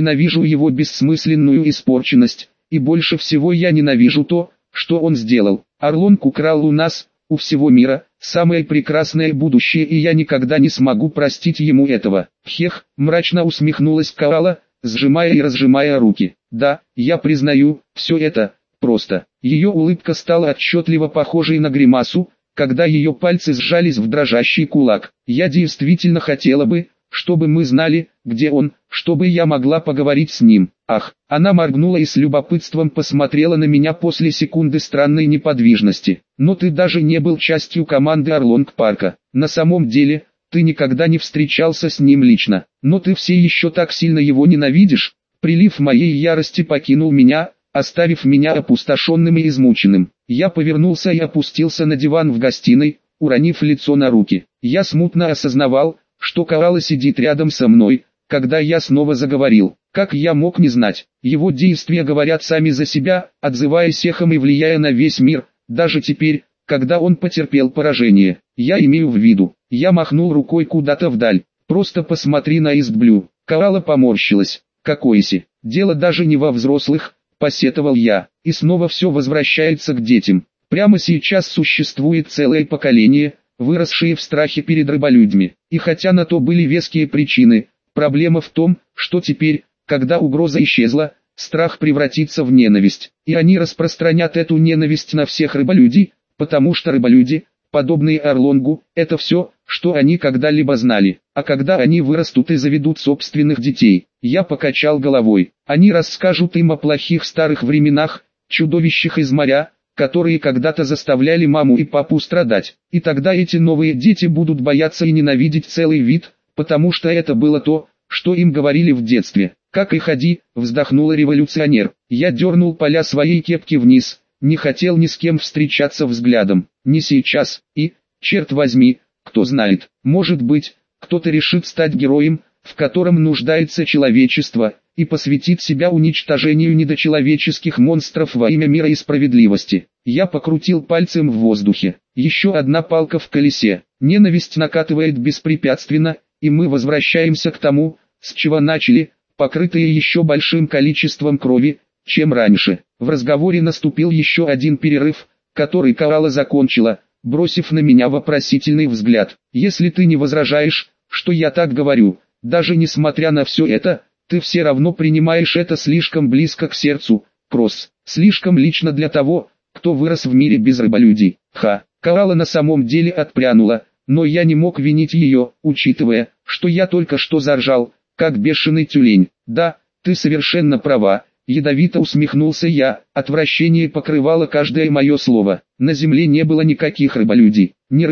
бессмысленную испорченность, и больше всего я ненавижу то, что он сделал. Орлонг украл у нас, у всего мира, самое прекрасное будущее, и я никогда не смогу простить ему этого. Хех, мрачно усмехнулась Коала, сжимая и разжимая руки. Да, я признаю, все это просто. Ее улыбка стала отчетливо похожей на гримасу, когда ее пальцы сжались в дрожащий кулак. Я действительно хотела бы, чтобы мы знали, где он, чтобы я могла поговорить с ним. Ах, она моргнула и с любопытством посмотрела на меня после секунды странной неподвижности. Но ты даже не был частью команды Орлонг-парка. На самом деле, ты никогда не встречался с ним лично. Но ты все еще так сильно его ненавидишь. Прилив моей ярости покинул меня, оставив меня опустошенным и измученным. Я повернулся и опустился на диван в гостиной, уронив лицо на руки. Я смутно осознавал, что Коала сидит рядом со мной, когда я снова заговорил. Как я мог не знать? Его действия говорят сами за себя, отзываясь эхом и влияя на весь мир, даже теперь, когда он потерпел поражение. Я имею в виду. Я махнул рукой куда-то вдаль. Просто посмотри на Истблю. Коала поморщилась. Какое си? Дело даже не во взрослых, посетовал я. И снова все возвращается к детям. Прямо сейчас существует целое поколение, выросшие в страхе перед рыболюдьми. И хотя на то были веские причины, проблема в том, что теперь, когда угроза исчезла, страх превратится в ненависть. И они распространят эту ненависть на всех рыболюдей, потому что рыболюди, подобные Орлонгу, это все, что они когда-либо знали. А когда они вырастут и заведут собственных детей, я покачал головой. Они расскажут им о плохих старых временах, чудовищах из моря, которые когда-то заставляли маму и папу страдать. И тогда эти новые дети будут бояться и ненавидеть целый вид, потому что это было то, что им говорили в детстве. «Как и ходи», — вздохнула революционер. Я дернул поля своей кепки вниз, не хотел ни с кем встречаться взглядом. Не сейчас, и, черт возьми, кто знает, может быть, кто-то решит стать героем, в котором нуждается человечество, и посвятит себя уничтожению недочеловеческих монстров во имя мира и справедливости. Я покрутил пальцем в воздухе. Еще одна палка в колесе. Ненависть накатывает беспрепятственно, и мы возвращаемся к тому, с чего начали, покрытые еще большим количеством крови, чем раньше. В разговоре наступил еще один перерыв, который Коала закончила, бросив на меня вопросительный взгляд. «Если ты не возражаешь, что я так говорю, даже несмотря на все это, ты все равно принимаешь это слишком близко к сердцу, Кросс, слишком лично для того, кто вырос в мире без рыболюдей». Коала на самом деле отпрянула, но я не мог винить ее, учитывая, что я только что заржал, как бешеный тюлень. «Да, ты совершенно права», — ядовито усмехнулся я, отвращение покрывало каждое мое слово. На земле не было никаких рыболюдей,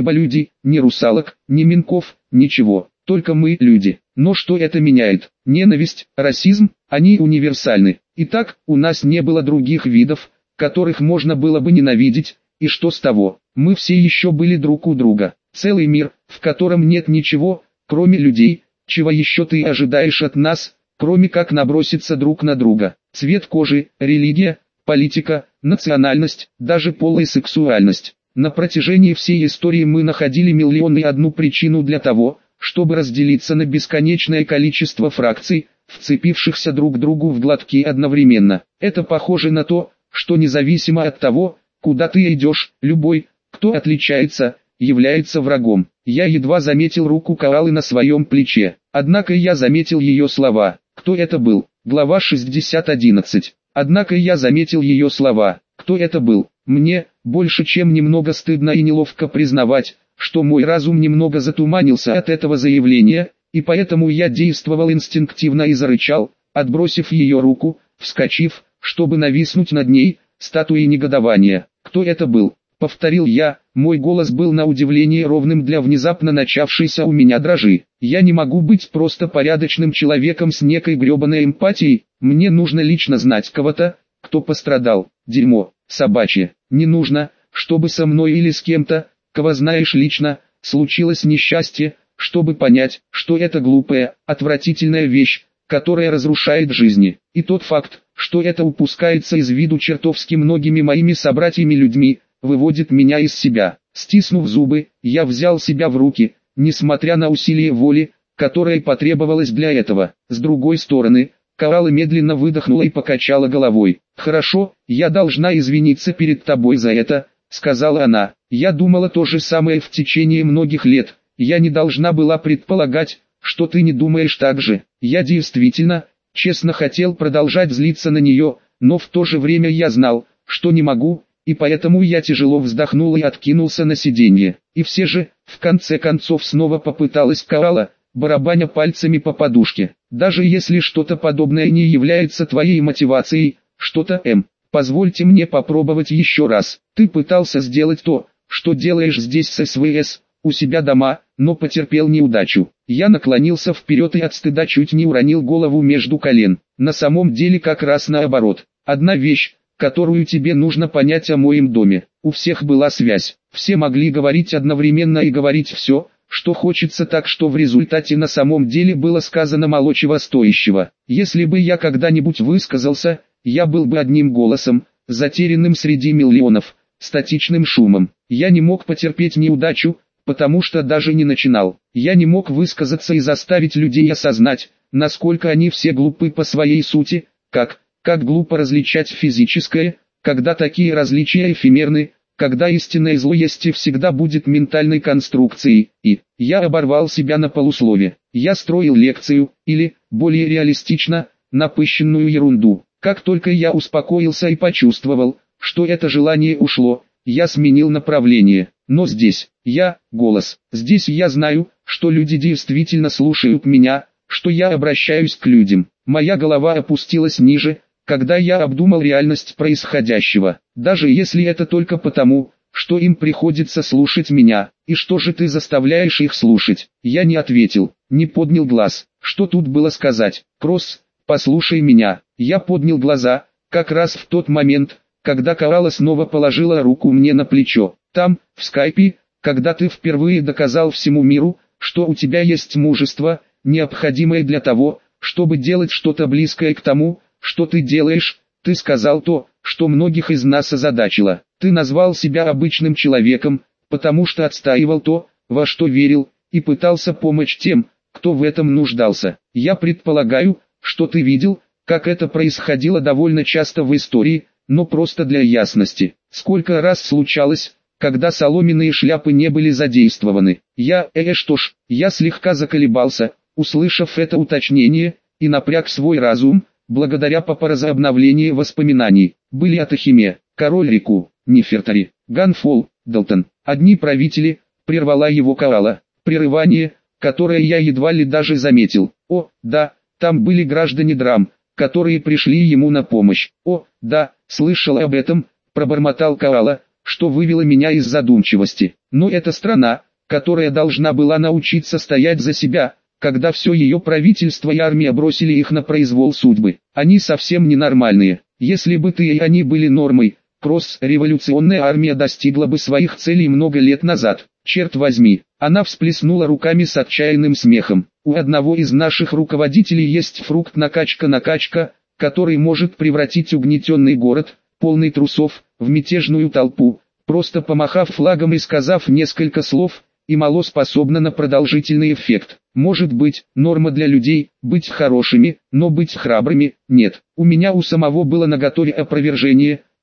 ни русалок, ни минков, ничего, только мы, люди. Но что это меняет? Ненависть, расизм, они универсальны. Итак, у нас не было других видов, которых можно было бы ненавидеть, и что с того? Мы все еще были друг у друга. Целый мир, в котором нет ничего, кроме людей. Чего еще ты ожидаешь от нас, кроме как наброситься друг на друга? Цвет кожи, религия, политика, национальность, даже пол и сексуальность. На протяжении всей истории мы находили миллион и одну причину для того, чтобы разделиться на бесконечное количество фракций, вцепившихся друг другу в глотки одновременно. Это похоже на то, что независимо от того, куда ты идешь, любой, кто отличается, является врагом. Я едва заметил руку Коалы на своем плече, однако я заметил ее слова. Кто это был? Глава 60:11. Однако я заметил ее слова. Кто это был? Мне, больше чем немного стыдно и неловко признавать, что мой разум немного затуманился от этого заявления, и поэтому я действовал инстинктивно и зарычал, отбросив ее руку, вскочив, чтобы нависнуть над ней, статуей негодования. Кто это был? Повторил я, мой голос был на удивление ровным для внезапно начавшейся у меня дрожи. Я не могу быть просто порядочным человеком с некой гребаной эмпатией, мне нужно лично знать кого-то, кто пострадал. Дерьмо, собачье. Не нужно, чтобы со мной или с кем-то, кого знаешь лично, случилось несчастье, чтобы понять, что это глупая, отвратительная вещь, которая разрушает жизни. И тот факт, что это упускается из виду чертовски многими моими собратьями-людьми, выводит меня из себя. Стиснув зубы, я взял себя в руки, несмотря на усилие воли, которое потребовалось для этого. С другой стороны, Коала медленно выдохнула и покачала головой. «Хорошо, я должна извиниться перед тобой за это», — сказала она. «Я думала то же самое в течение многих лет. Я не должна была предполагать, что ты не думаешь так же. Я действительно, честно хотел продолжать злиться на нее, но в то же время я знал, что не могу, и поэтому я тяжело вздохнул и откинулся на сиденье. И все же, в конце концов снова попыталась Коала, барабаня пальцами по подушке. Даже если что-то подобное не является твоей мотивацией, что-то позвольте мне попробовать еще раз. Ты пытался сделать то, что делаешь здесь с СВС, у себя дома, но потерпел неудачу. Я наклонился вперед и от стыда чуть не уронил голову между колен. На самом деле как раз наоборот. Одна вещь, которую тебе нужно понять о моем доме. У всех была связь. Все могли говорить одновременно и говорить все, что хочется, так что в результате на самом деле было сказано мало чего стоящего. Если бы я когда-нибудь высказался, я был бы одним голосом, затерянным среди миллионов, статичным шумом. Я не мог потерпеть неудачу, потому что даже не начинал. Я не мог высказаться и заставить людей осознать, насколько они все глупы по своей сути, как глупо различать физическое, когда такие различия эфемерны, когда истинное зло есть и всегда будет ментальной конструкцией, и я оборвал себя на полуслове. Я строил лекцию, или, более реалистично, напыщенную ерунду. Как только я успокоился и почувствовал, что это желание ушло, я сменил направление. Но здесь, голос, здесь я знаю, что люди действительно слушают меня, что я обращаюсь к людям. Моя голова опустилась ниже, когда я обдумал реальность происходящего, даже если это только потому, что им приходится слушать меня. И что же ты заставляешь их слушать? Я не ответил, не поднял глаз. Что тут было сказать? Кросс, послушай меня. Я поднял глаза, как раз в тот момент, когда Коала снова положила руку мне на плечо. Там, в скайпе, когда ты впервые доказал всему миру, что у тебя есть мужество, необходимое для того, чтобы делать что-то близкое к тому, что ты делаешь, ты сказал то, что многих из нас озадачило. Ты назвал себя обычным человеком, потому что отстаивал то, во что верил, и пытался помочь тем, кто в этом нуждался. Я предполагаю, что ты видел, как это происходило довольно часто в истории, но просто для ясности. Сколько раз случалось, когда соломенные шляпы не были задействованы. Я слегка заколебался, услышав это уточнение, и напряг свой разум, благодаря папорозообновлению воспоминаний. Были Атахиме, Король Рику, Нефертари, Ганфол, Далтон. Одни правители, прервала его Коала. Прерывание, которое я едва ли даже заметил. О, да, там были граждане Драм, которые пришли ему на помощь. О, да, слышал об этом, пробормотал Коала, что вывело меня из задумчивости. Но это страна, которая должна была научиться стоять за себя, когда все ее правительство и армия бросили их на произвол судьбы. Они совсем ненормальные. Если бы ты и они были нормой, Кросс, революционная армия достигла бы своих целей много лет назад. Черт возьми, она всплеснула руками с отчаянным смехом. У одного из наших руководителей есть фрукт накачка, который может превратить угнетенный город, полный трусов, в мятежную толпу, просто помахав флагом и сказав несколько слов, и мало способна на продолжительный эффект. Может быть, норма для людей, быть хорошими, но быть храбрыми, нет. У меня у самого было наготове опровержение,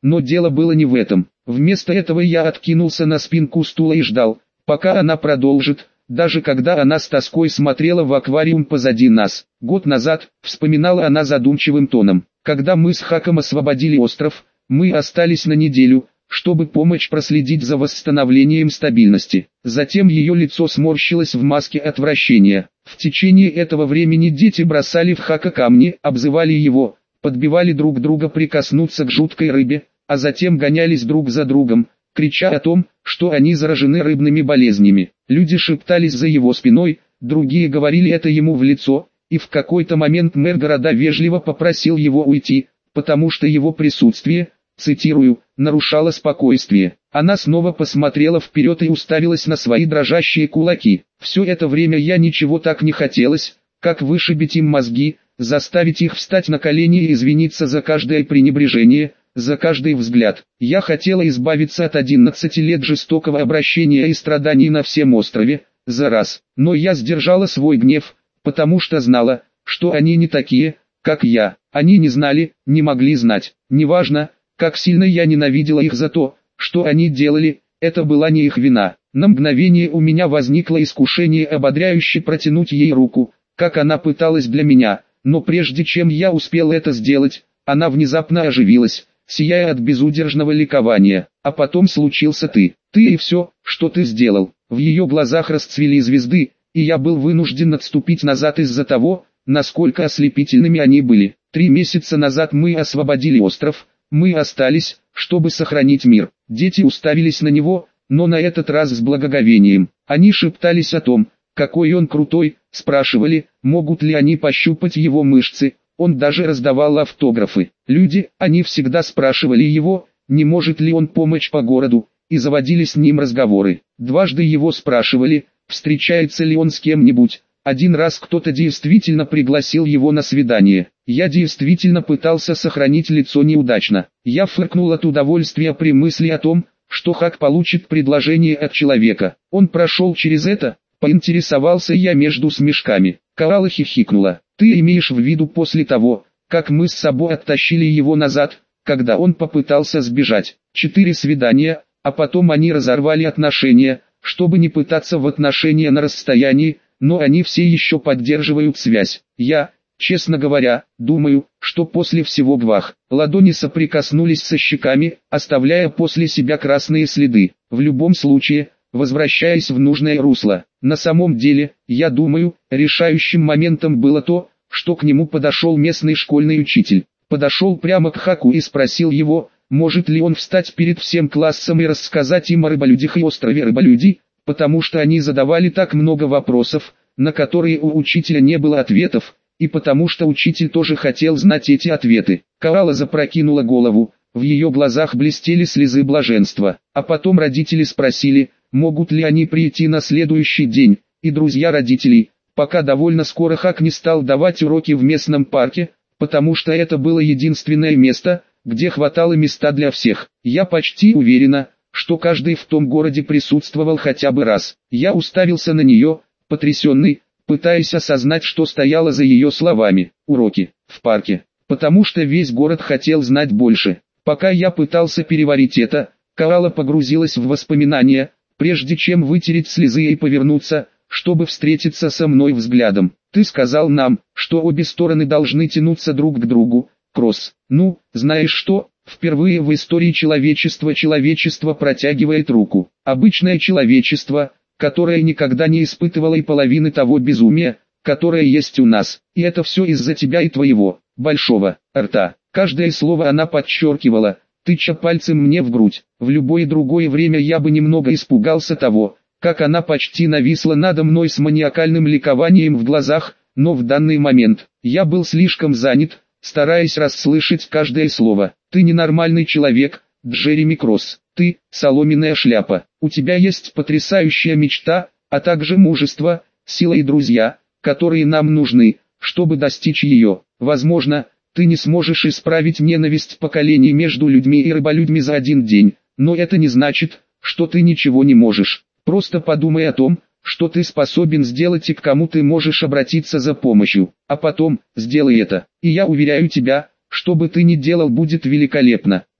но дело было не в этом. Вместо этого я откинулся на спинку стула и ждал, пока она продолжит, даже когда она с тоской смотрела в аквариум позади нас. Год назад, вспоминала она задумчивым тоном, когда мы с Хаком освободили остров, мы остались на неделю, чтобы помочь проследить за восстановлением стабильности. Затем ее лицо сморщилось в маске отвращения. В течение этого времени дети бросали в Хака камни, обзывали его, подбивали друг друга прикоснуться к жуткой рыбе, а затем гонялись друг за другом, крича о том, что они заражены рыбными болезнями. Люди шептались за его спиной, другие говорили это ему в лицо, и в какой-то момент мэр города вежливо попросил его уйти, потому что его присутствие, цитирую, нарушало спокойствие. Она снова посмотрела вперед и уставилась на свои дрожащие кулаки. Все это время я ничего так не хотелось, как вышибить им мозги, заставить их встать на колени и извиниться за каждое пренебрежение, за каждый взгляд. Я хотела избавиться от 11 лет жестокого обращения и страданий на всем острове, за раз. Но я сдержала свой гнев, потому что знала, что они не такие, как я. Они не знали, не могли знать. Неважно, как сильно я ненавидела их за то, что они делали, это была не их вина. На мгновение у меня возникло искушение ободряюще протянуть ей руку, как она пыталась для меня, но прежде чем я успел это сделать, она внезапно оживилась, сияя от безудержного ликования. А потом случился ты и все, что ты сделал. В ее глазах расцвели звезды, и я был вынужден отступить назад из-за того, насколько ослепительными они были. 3 месяца назад мы освободили остров, мы остались, чтобы сохранить мир. Дети уставились на него, но на этот раз с благоговением. Они шептались о том, какой он крутой, спрашивали, могут ли они пощупать его мышцы. Он даже раздавал автографы. Люди, они всегда спрашивали его, не может ли он помочь по городу, и заводили с ним разговоры. Дважды его спрашивали, встречается ли он с кем-нибудь. Один раз кто-то действительно пригласил его на свидание. Я действительно пытался сохранить лицо неудачно. Я фыркнул от удовольствия при мысли о том, что Хак получит предложение от человека. Он прошел через это, поинтересовался я между смешками. Коала хихикнула. Ты имеешь в виду после того, как мы с собой оттащили его назад, когда он попытался сбежать. 4 свидания, а потом они разорвали отношения, чтобы не пытаться в отношения на расстоянии, но они все еще поддерживают связь. Я, честно говоря, думаю, что после всего гвах, ладони соприкоснулись со щеками, оставляя после себя красные следы. В любом случае, возвращаясь в нужное русло. На самом деле, я думаю, решающим моментом было то, что к нему подошел местный школьный учитель. Подошел прямо к Хаку и спросил его, может ли он встать перед всем классом и рассказать им о рыболюдях и острове рыболюдей, потому что они задавали так много вопросов, на которые у учителя не было ответов, и потому что учитель тоже хотел знать эти ответы. Коала запрокинула голову, в ее глазах блестели слезы блаженства, а потом родители спросили, могут ли они прийти на следующий день, и друзья родителей, пока довольно скоро Хак не стал давать уроки в местном парке, потому что это было единственное место, где хватало места для всех. Я почти уверена, что каждый в том городе присутствовал хотя бы раз. Я уставился на нее, потрясенный, пытаясь осознать, что стояло за ее словами. Уроки, в парке, потому что весь город хотел знать больше. Пока я пытался переварить это, Коала погрузилась в воспоминания, прежде чем вытереть слезы и повернуться, чтобы встретиться со мной взглядом. Ты сказал нам, что обе стороны должны тянуться друг к другу, Кросс. Ну, знаешь что, впервые в истории человечество протягивает руку. Обычное человечество, которое никогда не испытывало и половины того безумия, которое есть у нас. И это все из-за тебя и твоего, большого, рта. Каждое слово она подчеркивала, тыча пальцем мне в грудь. В любое другое время я бы немного испугался того, как она почти нависла надо мной с маниакальным ликованием в глазах, но в данный момент я был слишком занят, стараясь расслышать каждое слово. Ты ненормальный человек, Джереми Кросс. Ты – соломенная шляпа. У тебя есть потрясающая мечта, а также мужество, сила и друзья, которые нам нужны, чтобы достичь ее. Возможно, ты не сможешь исправить ненависть поколений между людьми и рыболюдьми за один день, но это не значит, что ты ничего не можешь. Просто подумай о том, что ты способен сделать и к кому ты можешь обратиться за помощью, а потом, сделай это, и я уверяю тебя, что бы ты ни делал, будет великолепно.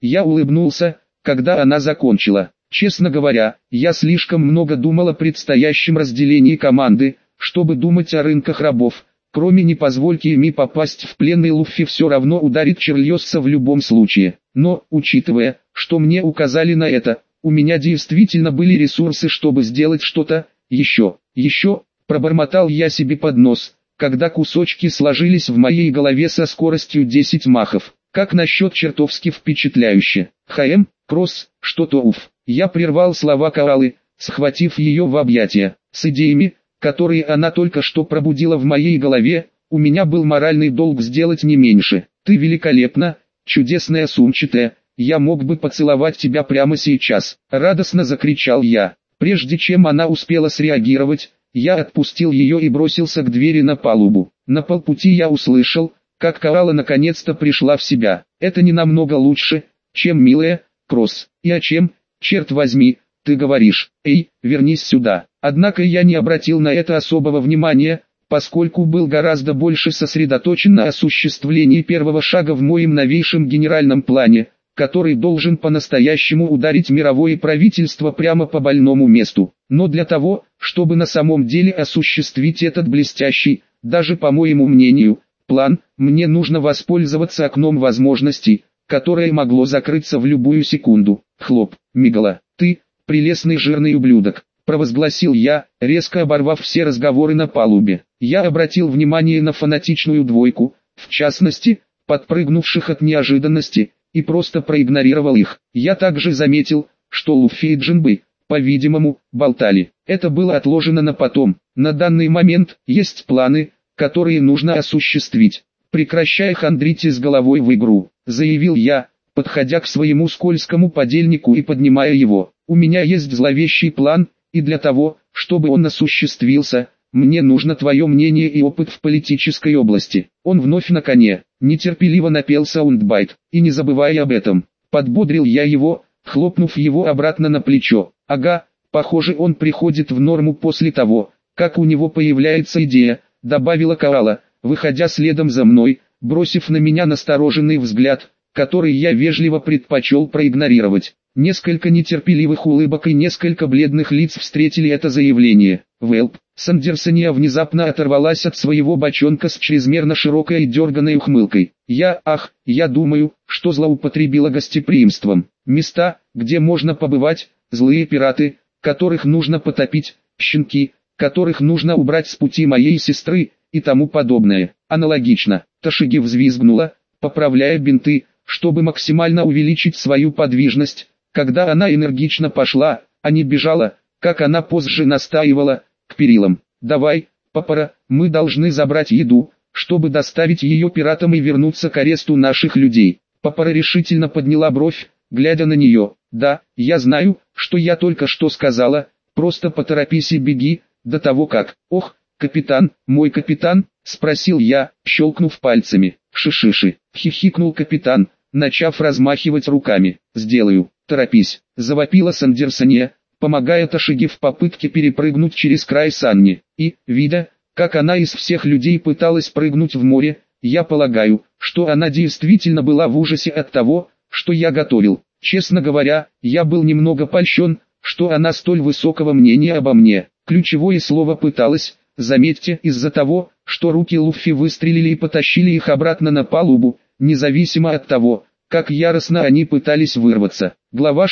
Я улыбнулся, когда она закончила. Честно говоря, я слишком много думал о предстоящем разделении команды, чтобы думать о рынках рабов. Кроме «не позвольте ими попасть в плен» и Луффи все равно ударит Черльосса в любом случае. Но, учитывая, что мне указали на это, у меня действительно были ресурсы, чтобы сделать что-то еще, пробормотал я себе под нос, когда кусочки сложились в моей голове со скоростью 10 махов. Как насчет чертовски впечатляюще? Кросс, что-то уф. Я прервал слова Коалы, схватив ее в объятия. С идеями, которые она только что пробудила в моей голове, у меня был моральный долг сделать не меньше. Ты великолепна, чудесная сумчатая, я мог бы поцеловать тебя прямо сейчас. Радостно закричал я. Прежде чем она успела среагировать, я отпустил ее и бросился к двери на палубу. На полпути я услышал, как Коала наконец-то пришла в себя. Это не намного лучше, чем милая, Кросс. И о чем, черт возьми, ты говоришь? Эй, вернись сюда. Однако я не обратил на это особого внимания, поскольку был гораздо больше сосредоточен на осуществлении первого шага в моем новейшем генеральном плане, который должен по-настоящему ударить мировое правительство прямо по больному месту. Но для того, чтобы на самом деле осуществить этот блестящий, даже по моему мнению, план, мне нужно воспользоваться окном возможностей, которое могло закрыться в любую секунду. Хлоп, мигала. Ты, прелестный жирный ублюдок, провозгласил я, резко оборвав все разговоры на палубе. Я обратил внимание на фанатичную двойку, в частности, подпрыгнувших от неожиданности, и просто проигнорировал их. Я также заметил, что Луффи и Джинбэй, по-видимому, болтали. Это было отложено на потом. На данный момент есть планы, которые нужно осуществить. Прекращая хандрить с головой в игру, заявил я, подходя к своему скользкому подельнику и поднимая его. У меня есть зловещий план, и для того, чтобы он осуществился, мне нужно твое мнение и опыт в политической области. Он вновь на коне, нетерпеливо напел саундбайт, и не забывай об этом. Подбодрил я его, хлопнув его обратно на плечо. Ага, похоже, он приходит в норму после того, как у него появляется идея, добавила Коала, выходя следом за мной, бросив на меня настороженный взгляд, который я вежливо предпочел проигнорировать. Несколько нетерпеливых улыбок и несколько бледных лиц встретили это заявление. Вэлп, Сандерсония внезапно оторвалась от своего бочонка с чрезмерно широкой и дерганной ухмылкой. Я думаю, что злоупотребила гостеприимством. Места, где можно побывать, злые пираты, которых нужно потопить, щенки, которых нужно убрать с пути моей сестры, и тому подобное. Аналогично, Ташиги взвизгнула, поправляя бинты, чтобы максимально увеличить свою подвижность, когда она энергично пошла, а не бежала, как она позже настаивала, к перилам. Давай, Папара, мы должны забрать еду, чтобы доставить ее пиратам и вернуться к аресту наших людей. Папара решительно подняла бровь, глядя на нее. Да, я знаю, что я только что сказала, просто поторопись и беги, до того как... Ох, капитан, мой капитан, спросил я, щелкнув пальцами. Шишиши, хихикнул капитан, начав размахивать руками. Сделаю, торопись, завопила Сандерсония, помогая Ташиги в попытке перепрыгнуть через край Санни. И, видя, как она из всех людей пыталась прыгнуть в море, я полагаю, что она действительно была в ужасе от того, что я готовил. Честно говоря, я был немного польщен, что она столь высокого мнения обо мне. Ключевое слово «пыталась», заметьте, из-за того, что руки Луффи выстрелили и потащили их обратно на палубу, независимо от того, как яростно они пытались вырваться. Глава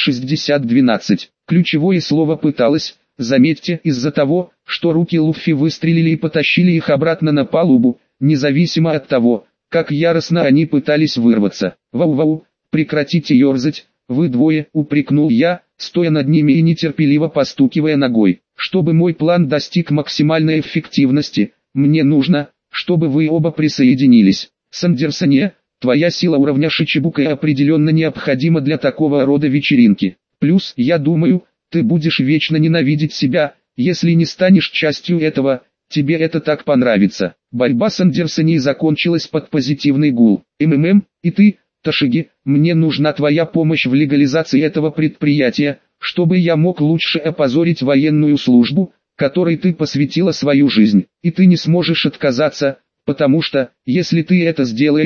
60:12. Ключевое слово «пыталась», заметьте, из-за того, что руки Луффи выстрелили и потащили их обратно на палубу, независимо от того, как яростно они пытались вырваться. Вау-вау, прекратите ерзать, вы двое, упрекнул я, стоя над ними и нетерпеливо постукивая ногой. Чтобы мой план достиг максимальной эффективности, мне нужно, чтобы вы оба присоединились. Сандерсония, твоя сила уровня Шичибука определенно необходима для такого рода вечеринки. Плюс, я думаю, ты будешь вечно ненавидеть себя, если не станешь частью этого, тебе это так понравится. Борьба Сандерсонии закончилась под позитивный гул. И ты, Ташиги, мне нужна твоя помощь в легализации этого предприятия, чтобы я мог лучше опозорить военную службу, которой ты посвятила свою жизнь. И ты не сможешь отказаться, потому что, если ты это сделаешь,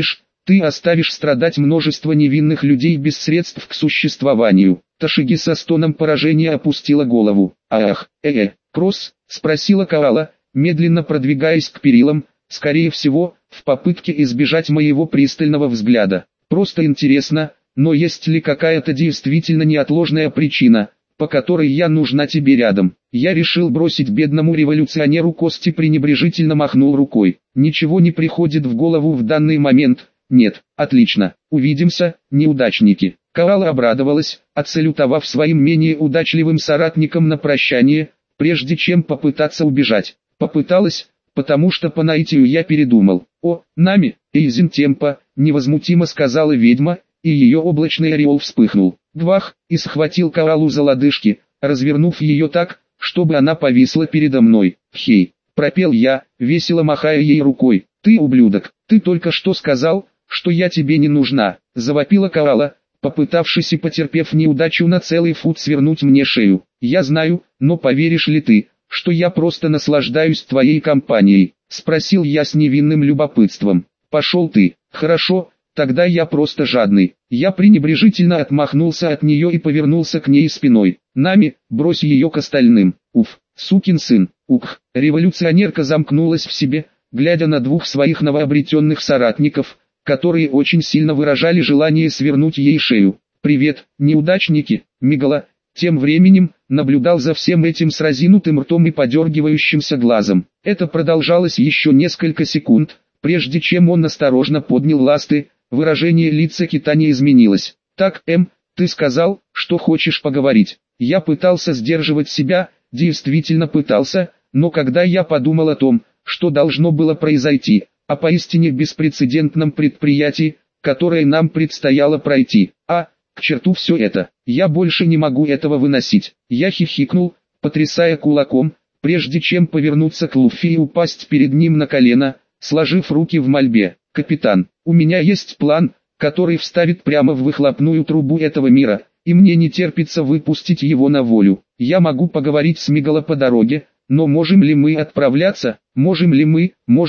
Ты оставишь страдать множество невинных людей без средств к существованию. Ташиги со стоном поражения опустила голову. Ах, Кросс, спросила Коала, медленно продвигаясь к перилам, скорее всего, в попытке избежать моего пристального взгляда. Просто интересно, но есть ли какая-то действительно неотложная причина, по которой я нужна тебе рядом? Я решил бросить бедному революционеру кости, пренебрежительно махнул рукой. Ничего не приходит в голову в данный момент. Нет, отлично, увидимся, неудачники. Коала обрадовалась, отсалютовав своим менее удачливым соратникам на прощание, прежде чем попытаться убежать. Попыталась, потому что по наитию я передумал. О, Нами, Эйзентемпа, невозмутимо сказала ведьма, и ее облачный ореол вспыхнул. Гвах, и схватил Коалу за лодыжки, развернув ее так, чтобы она повисла передо мной. Хей, пропел я, весело махая ей рукой. Ты ублюдок, ты только что сказал, что я тебе не нужна, завопила Коала, попытавшись и потерпев неудачу на целый фут свернуть мне шею. Я знаю, но поверишь ли ты, что я просто наслаждаюсь твоей компанией? Спросил я с невинным любопытством. Пошел ты, хорошо, тогда я просто жадный. Я пренебрежительно отмахнулся от нее и повернулся к ней спиной. Нами, брось ее к остальным. Уф, сукин сын, ух. Революционерка замкнулась в себе, глядя на двух своих новообретенных соратников, которые очень сильно выражали желание свернуть ей шею. «Привет, неудачники!» Мигала, тем временем, наблюдал за всем этим с разинутым ртом и подергивающимся глазом. Это продолжалось еще несколько секунд, прежде чем он осторожно поднял ласты, выражение лица кита не изменилось. «Так, ты сказал, что хочешь поговорить». Я пытался сдерживать себя, действительно пытался, но когда я подумал о том, что должно было произойти, о поистине беспрецедентном предприятии, которое нам предстояло пройти. К черту все это, я больше не могу этого выносить. Я хихикнул, потрясая кулаком, прежде чем повернуться к Луффи и упасть перед ним на колено, сложив руки в мольбе. «Капитан, у меня есть план, который вставит прямо в выхлопную трубу этого мира, и мне не терпится выпустить его на волю. Я могу поговорить с Мигала по дороге, но можем ли мы отправляться? Можем ли мы?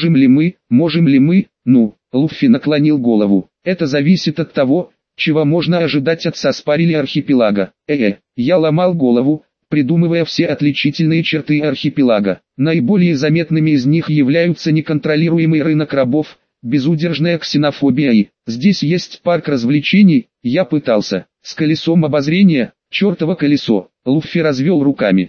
Ну, Луффи наклонил голову. Это зависит от того, чего можно ожидать от Саспарили архипелага. Я ломал голову, придумывая все отличительные черты архипелага. Наиболее заметными из них являются неконтролируемый рынок рабов, безудержная ксенофобия и... Здесь есть парк развлечений, я пытался. С колесом обозрения, чертово колесо. Луффи развел руками.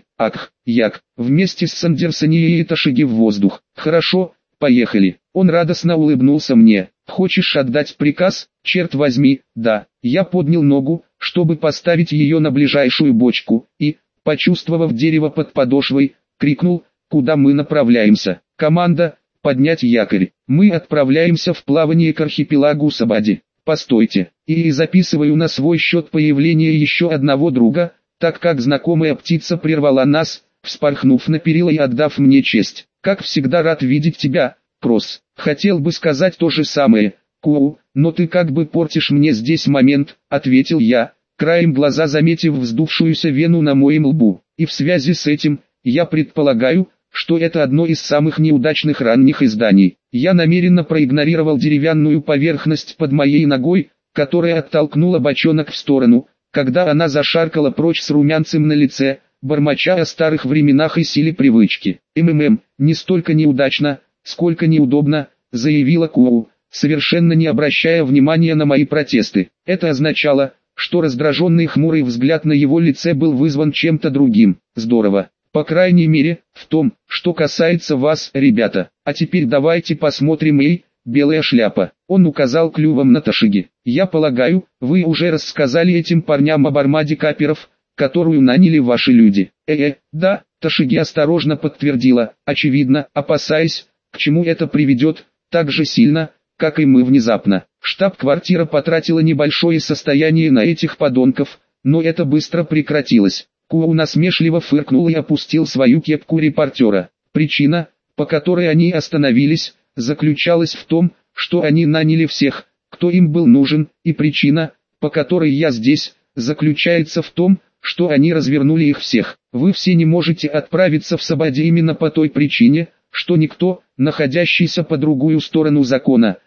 Вместе с Сандерсонией и Ташиги в воздух. Хорошо, поехали. Он радостно улыбнулся мне. Хочешь отдать приказ? Черт возьми, да. Я поднял ногу, чтобы поставить ее на ближайшую бочку, и, почувствовав дерево под подошвой, крикнул, куда мы направляемся. Команда, поднять якорь. Мы отправляемся в плавание к архипелагу Сабади. Постойте, и записываю на свой счет появление еще одного друга, так как знакомая птица прервала нас, вспорхнув на перила и отдав мне честь. Как всегда рад видеть тебя, Кросс. Хотел бы сказать то же самое, Куу, но ты как бы портишь мне здесь момент, ответил я, краем глаза заметив вздувшуюся вену на моем лбу. И в связи с этим, я предполагаю, что это одно из самых неудачных ранних изданий. Я намеренно проигнорировал деревянную поверхность под моей ногой, которая оттолкнула бочонок в сторону, когда она зашаркала прочь с румянцем на лице, бормоча о старых временах и силе привычки. Не столько неудачно, сколько неудобно, заявила Куу, совершенно не обращая внимания на мои протесты. Это означало, что раздраженный хмурый взгляд на его лице был вызван чем-то другим. Здорово. По крайней мере, в том, что касается вас, ребята. А теперь давайте посмотрим белая шляпа. Он указал клювом на Ташиги. Я полагаю, вы уже рассказали этим парням об армаде каперов, которую наняли ваши люди. Да, Ташиги осторожно подтвердила, очевидно, опасаясь, к чему это приведет, так же сильно, как и мы внезапно. Штаб-квартира потратила небольшое состояние на этих подонков, но это быстро прекратилось. Куу насмешливо фыркнул и опустил свою кепку репортера. Причина, по которой они остановились, заключалась в том, что они наняли всех, кто им был нужен, и причина, по которой я здесь, заключается в том, что они развернули их всех. Вы все не можете отправиться в Сабади именно по той причине, что никто, находящийся по другую сторону закона,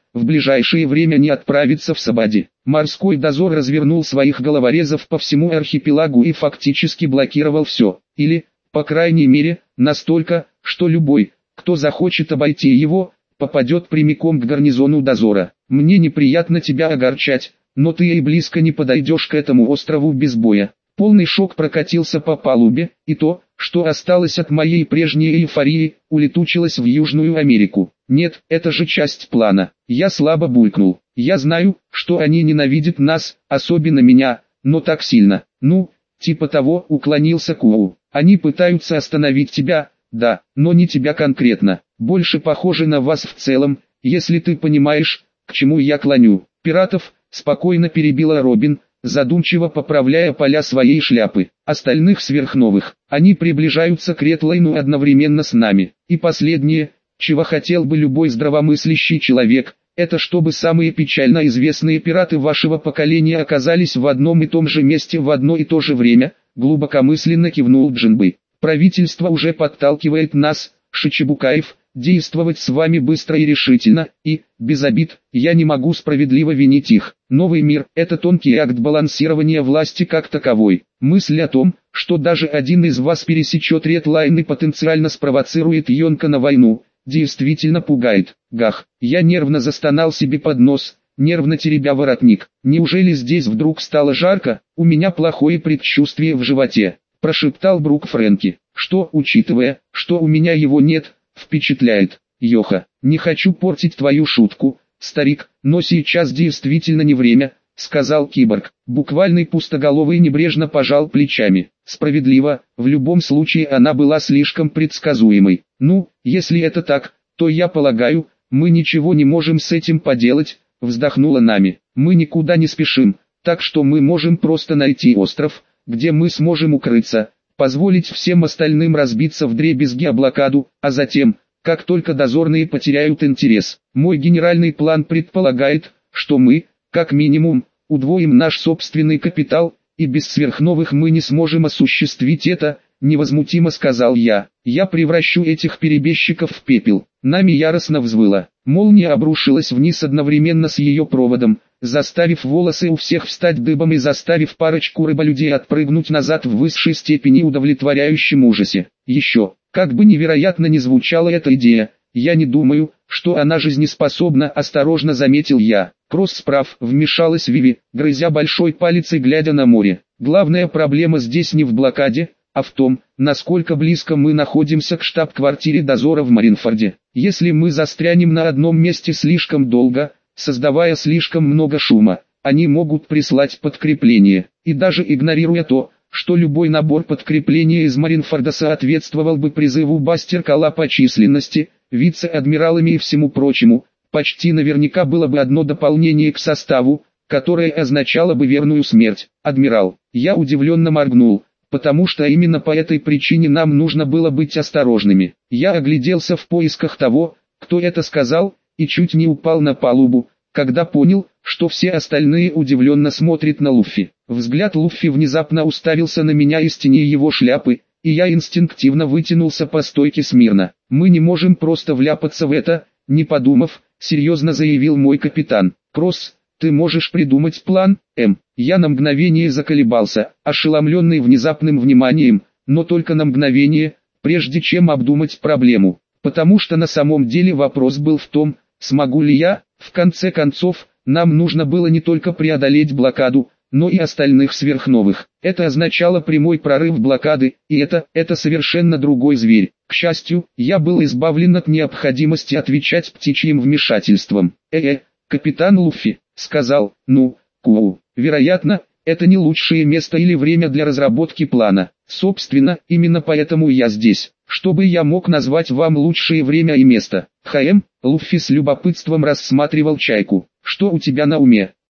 в ближайшее время не отправится в Сабади. Морской дозор развернул своих головорезов по всему архипелагу и фактически блокировал все, или, по крайней мере, настолько, что любой, кто захочет обойти его, попадет прямиком к гарнизону дозора. Мне неприятно тебя огорчать, но ты и близко не подойдешь к этому острову без боя. Полный шок прокатился по палубе, и то, что осталось от моей прежней эйфории, улетучилось в Южную Америку. Нет, это же часть плана. Я слабо булькнул. Я знаю, что они ненавидят нас, особенно меня, но так сильно. Ну, типа того, уклонился Куоу. Они пытаются остановить тебя, да, но не тебя конкретно. Больше похоже на вас в целом, если ты понимаешь, к чему я клоню. Пиратов, спокойно перебила Робин, задумчиво поправляя поля своей шляпы. Остальных сверхновых. Они приближаются к Редлайну одновременно с нами. И последнее, чего хотел бы любой здравомыслящий человек, это чтобы самые печально известные пираты вашего поколения оказались в одном и том же месте в одно и то же время, глубокомысленно кивнул Джинбэй. Правительство уже подталкивает нас, Шичибукаев, действовать с вами быстро и решительно, и, без обид, я не могу справедливо винить их. Новый мир – это тонкий акт балансирования власти как таковой. Мысль о том, что даже один из вас пересечет Редлайн и потенциально спровоцирует Йонка на войну, действительно пугает. Гах, я нервно застонал себе под нос, нервно теребя воротник. Неужели здесь вдруг стало жарко? У меня плохое предчувствие в животе, прошептал Брук Фрэнки. Что, учитывая, что у меня его нет, впечатляет. Йоха, не хочу портить твою шутку, старик, но сейчас действительно не время, сказал киборг. Буквальный пустоголовый небрежно пожал плечами. Справедливо, в любом случае она была слишком предсказуемой. Ну, если это так, то я полагаю, мы ничего не можем с этим поделать, вздохнула Нами. Мы никуда не спешим, так что мы можем просто найти остров, где мы сможем укрыться, позволить всем остальным разбиться вдребезги о блокаду, а затем, как только дозорные потеряют интерес. Мой генеральный план предполагает, что мы, как минимум, удвоим наш собственный капитал, и без сверхновых мы не сможем осуществить это, невозмутимо сказал я. Я превращу этих перебежчиков в пепел. Нами яростно взвыла. Молния обрушилась вниз одновременно с ее проводом, заставив волосы у всех встать дыбом и заставив парочку рыболюдей отпрыгнуть назад в высшей степени удовлетворяющем ужасе. Еще, как бы невероятно ни звучала эта идея, я не думаю, что она жизнеспособна, осторожно заметил я. Кросс прав, вмешалась Виви, грызя большой палец и глядя на море. Главная проблема здесь не в блокаде, а в том, насколько близко мы находимся к штаб-квартире дозора в Маринфорде. Если мы застрянем на одном месте слишком долго, создавая слишком много шума, они могут прислать подкрепление. И даже игнорируя то, что любой набор подкрепления из Маринфорда соответствовал бы призыву Бастер-Кала по численности, вице-адмиралами и всему прочему, почти наверняка было бы одно дополнение к составу, которое означало бы верную смерть. Адмирал, я удивленно моргнул, потому что именно по этой причине нам нужно было быть осторожными. Я огляделся в поисках того, кто это сказал, и чуть не упал на палубу, когда понял, что все остальные удивленно смотрят на Луффи. Взгляд Луффи внезапно уставился на меня из тени его шляпы, и я инстинктивно вытянулся по стойке смирно. Мы не можем просто вляпаться в это, не подумав, серьезно заявил мой капитан. Кросс, ты можешь придумать план, М. Я на мгновение заколебался, ошеломленный внезапным вниманием, но только на мгновение, прежде чем обдумать проблему. Потому что на самом деле вопрос был в том, смогу ли я, в конце концов, нам нужно было не только преодолеть блокаду, но и остальных сверхновых. Это означало прямой прорыв блокады, и это совершенно другой зверь. К счастью, я был избавлен от необходимости отвечать птичьим вмешательством. Капитан Луффи, сказал, Куоу, вероятно, это не лучшее место или время для разработки плана. Собственно, именно поэтому я здесь, чтобы я мог назвать вам лучшее время и место. Луффи с любопытством рассматривал чайку. Что у тебя на уме?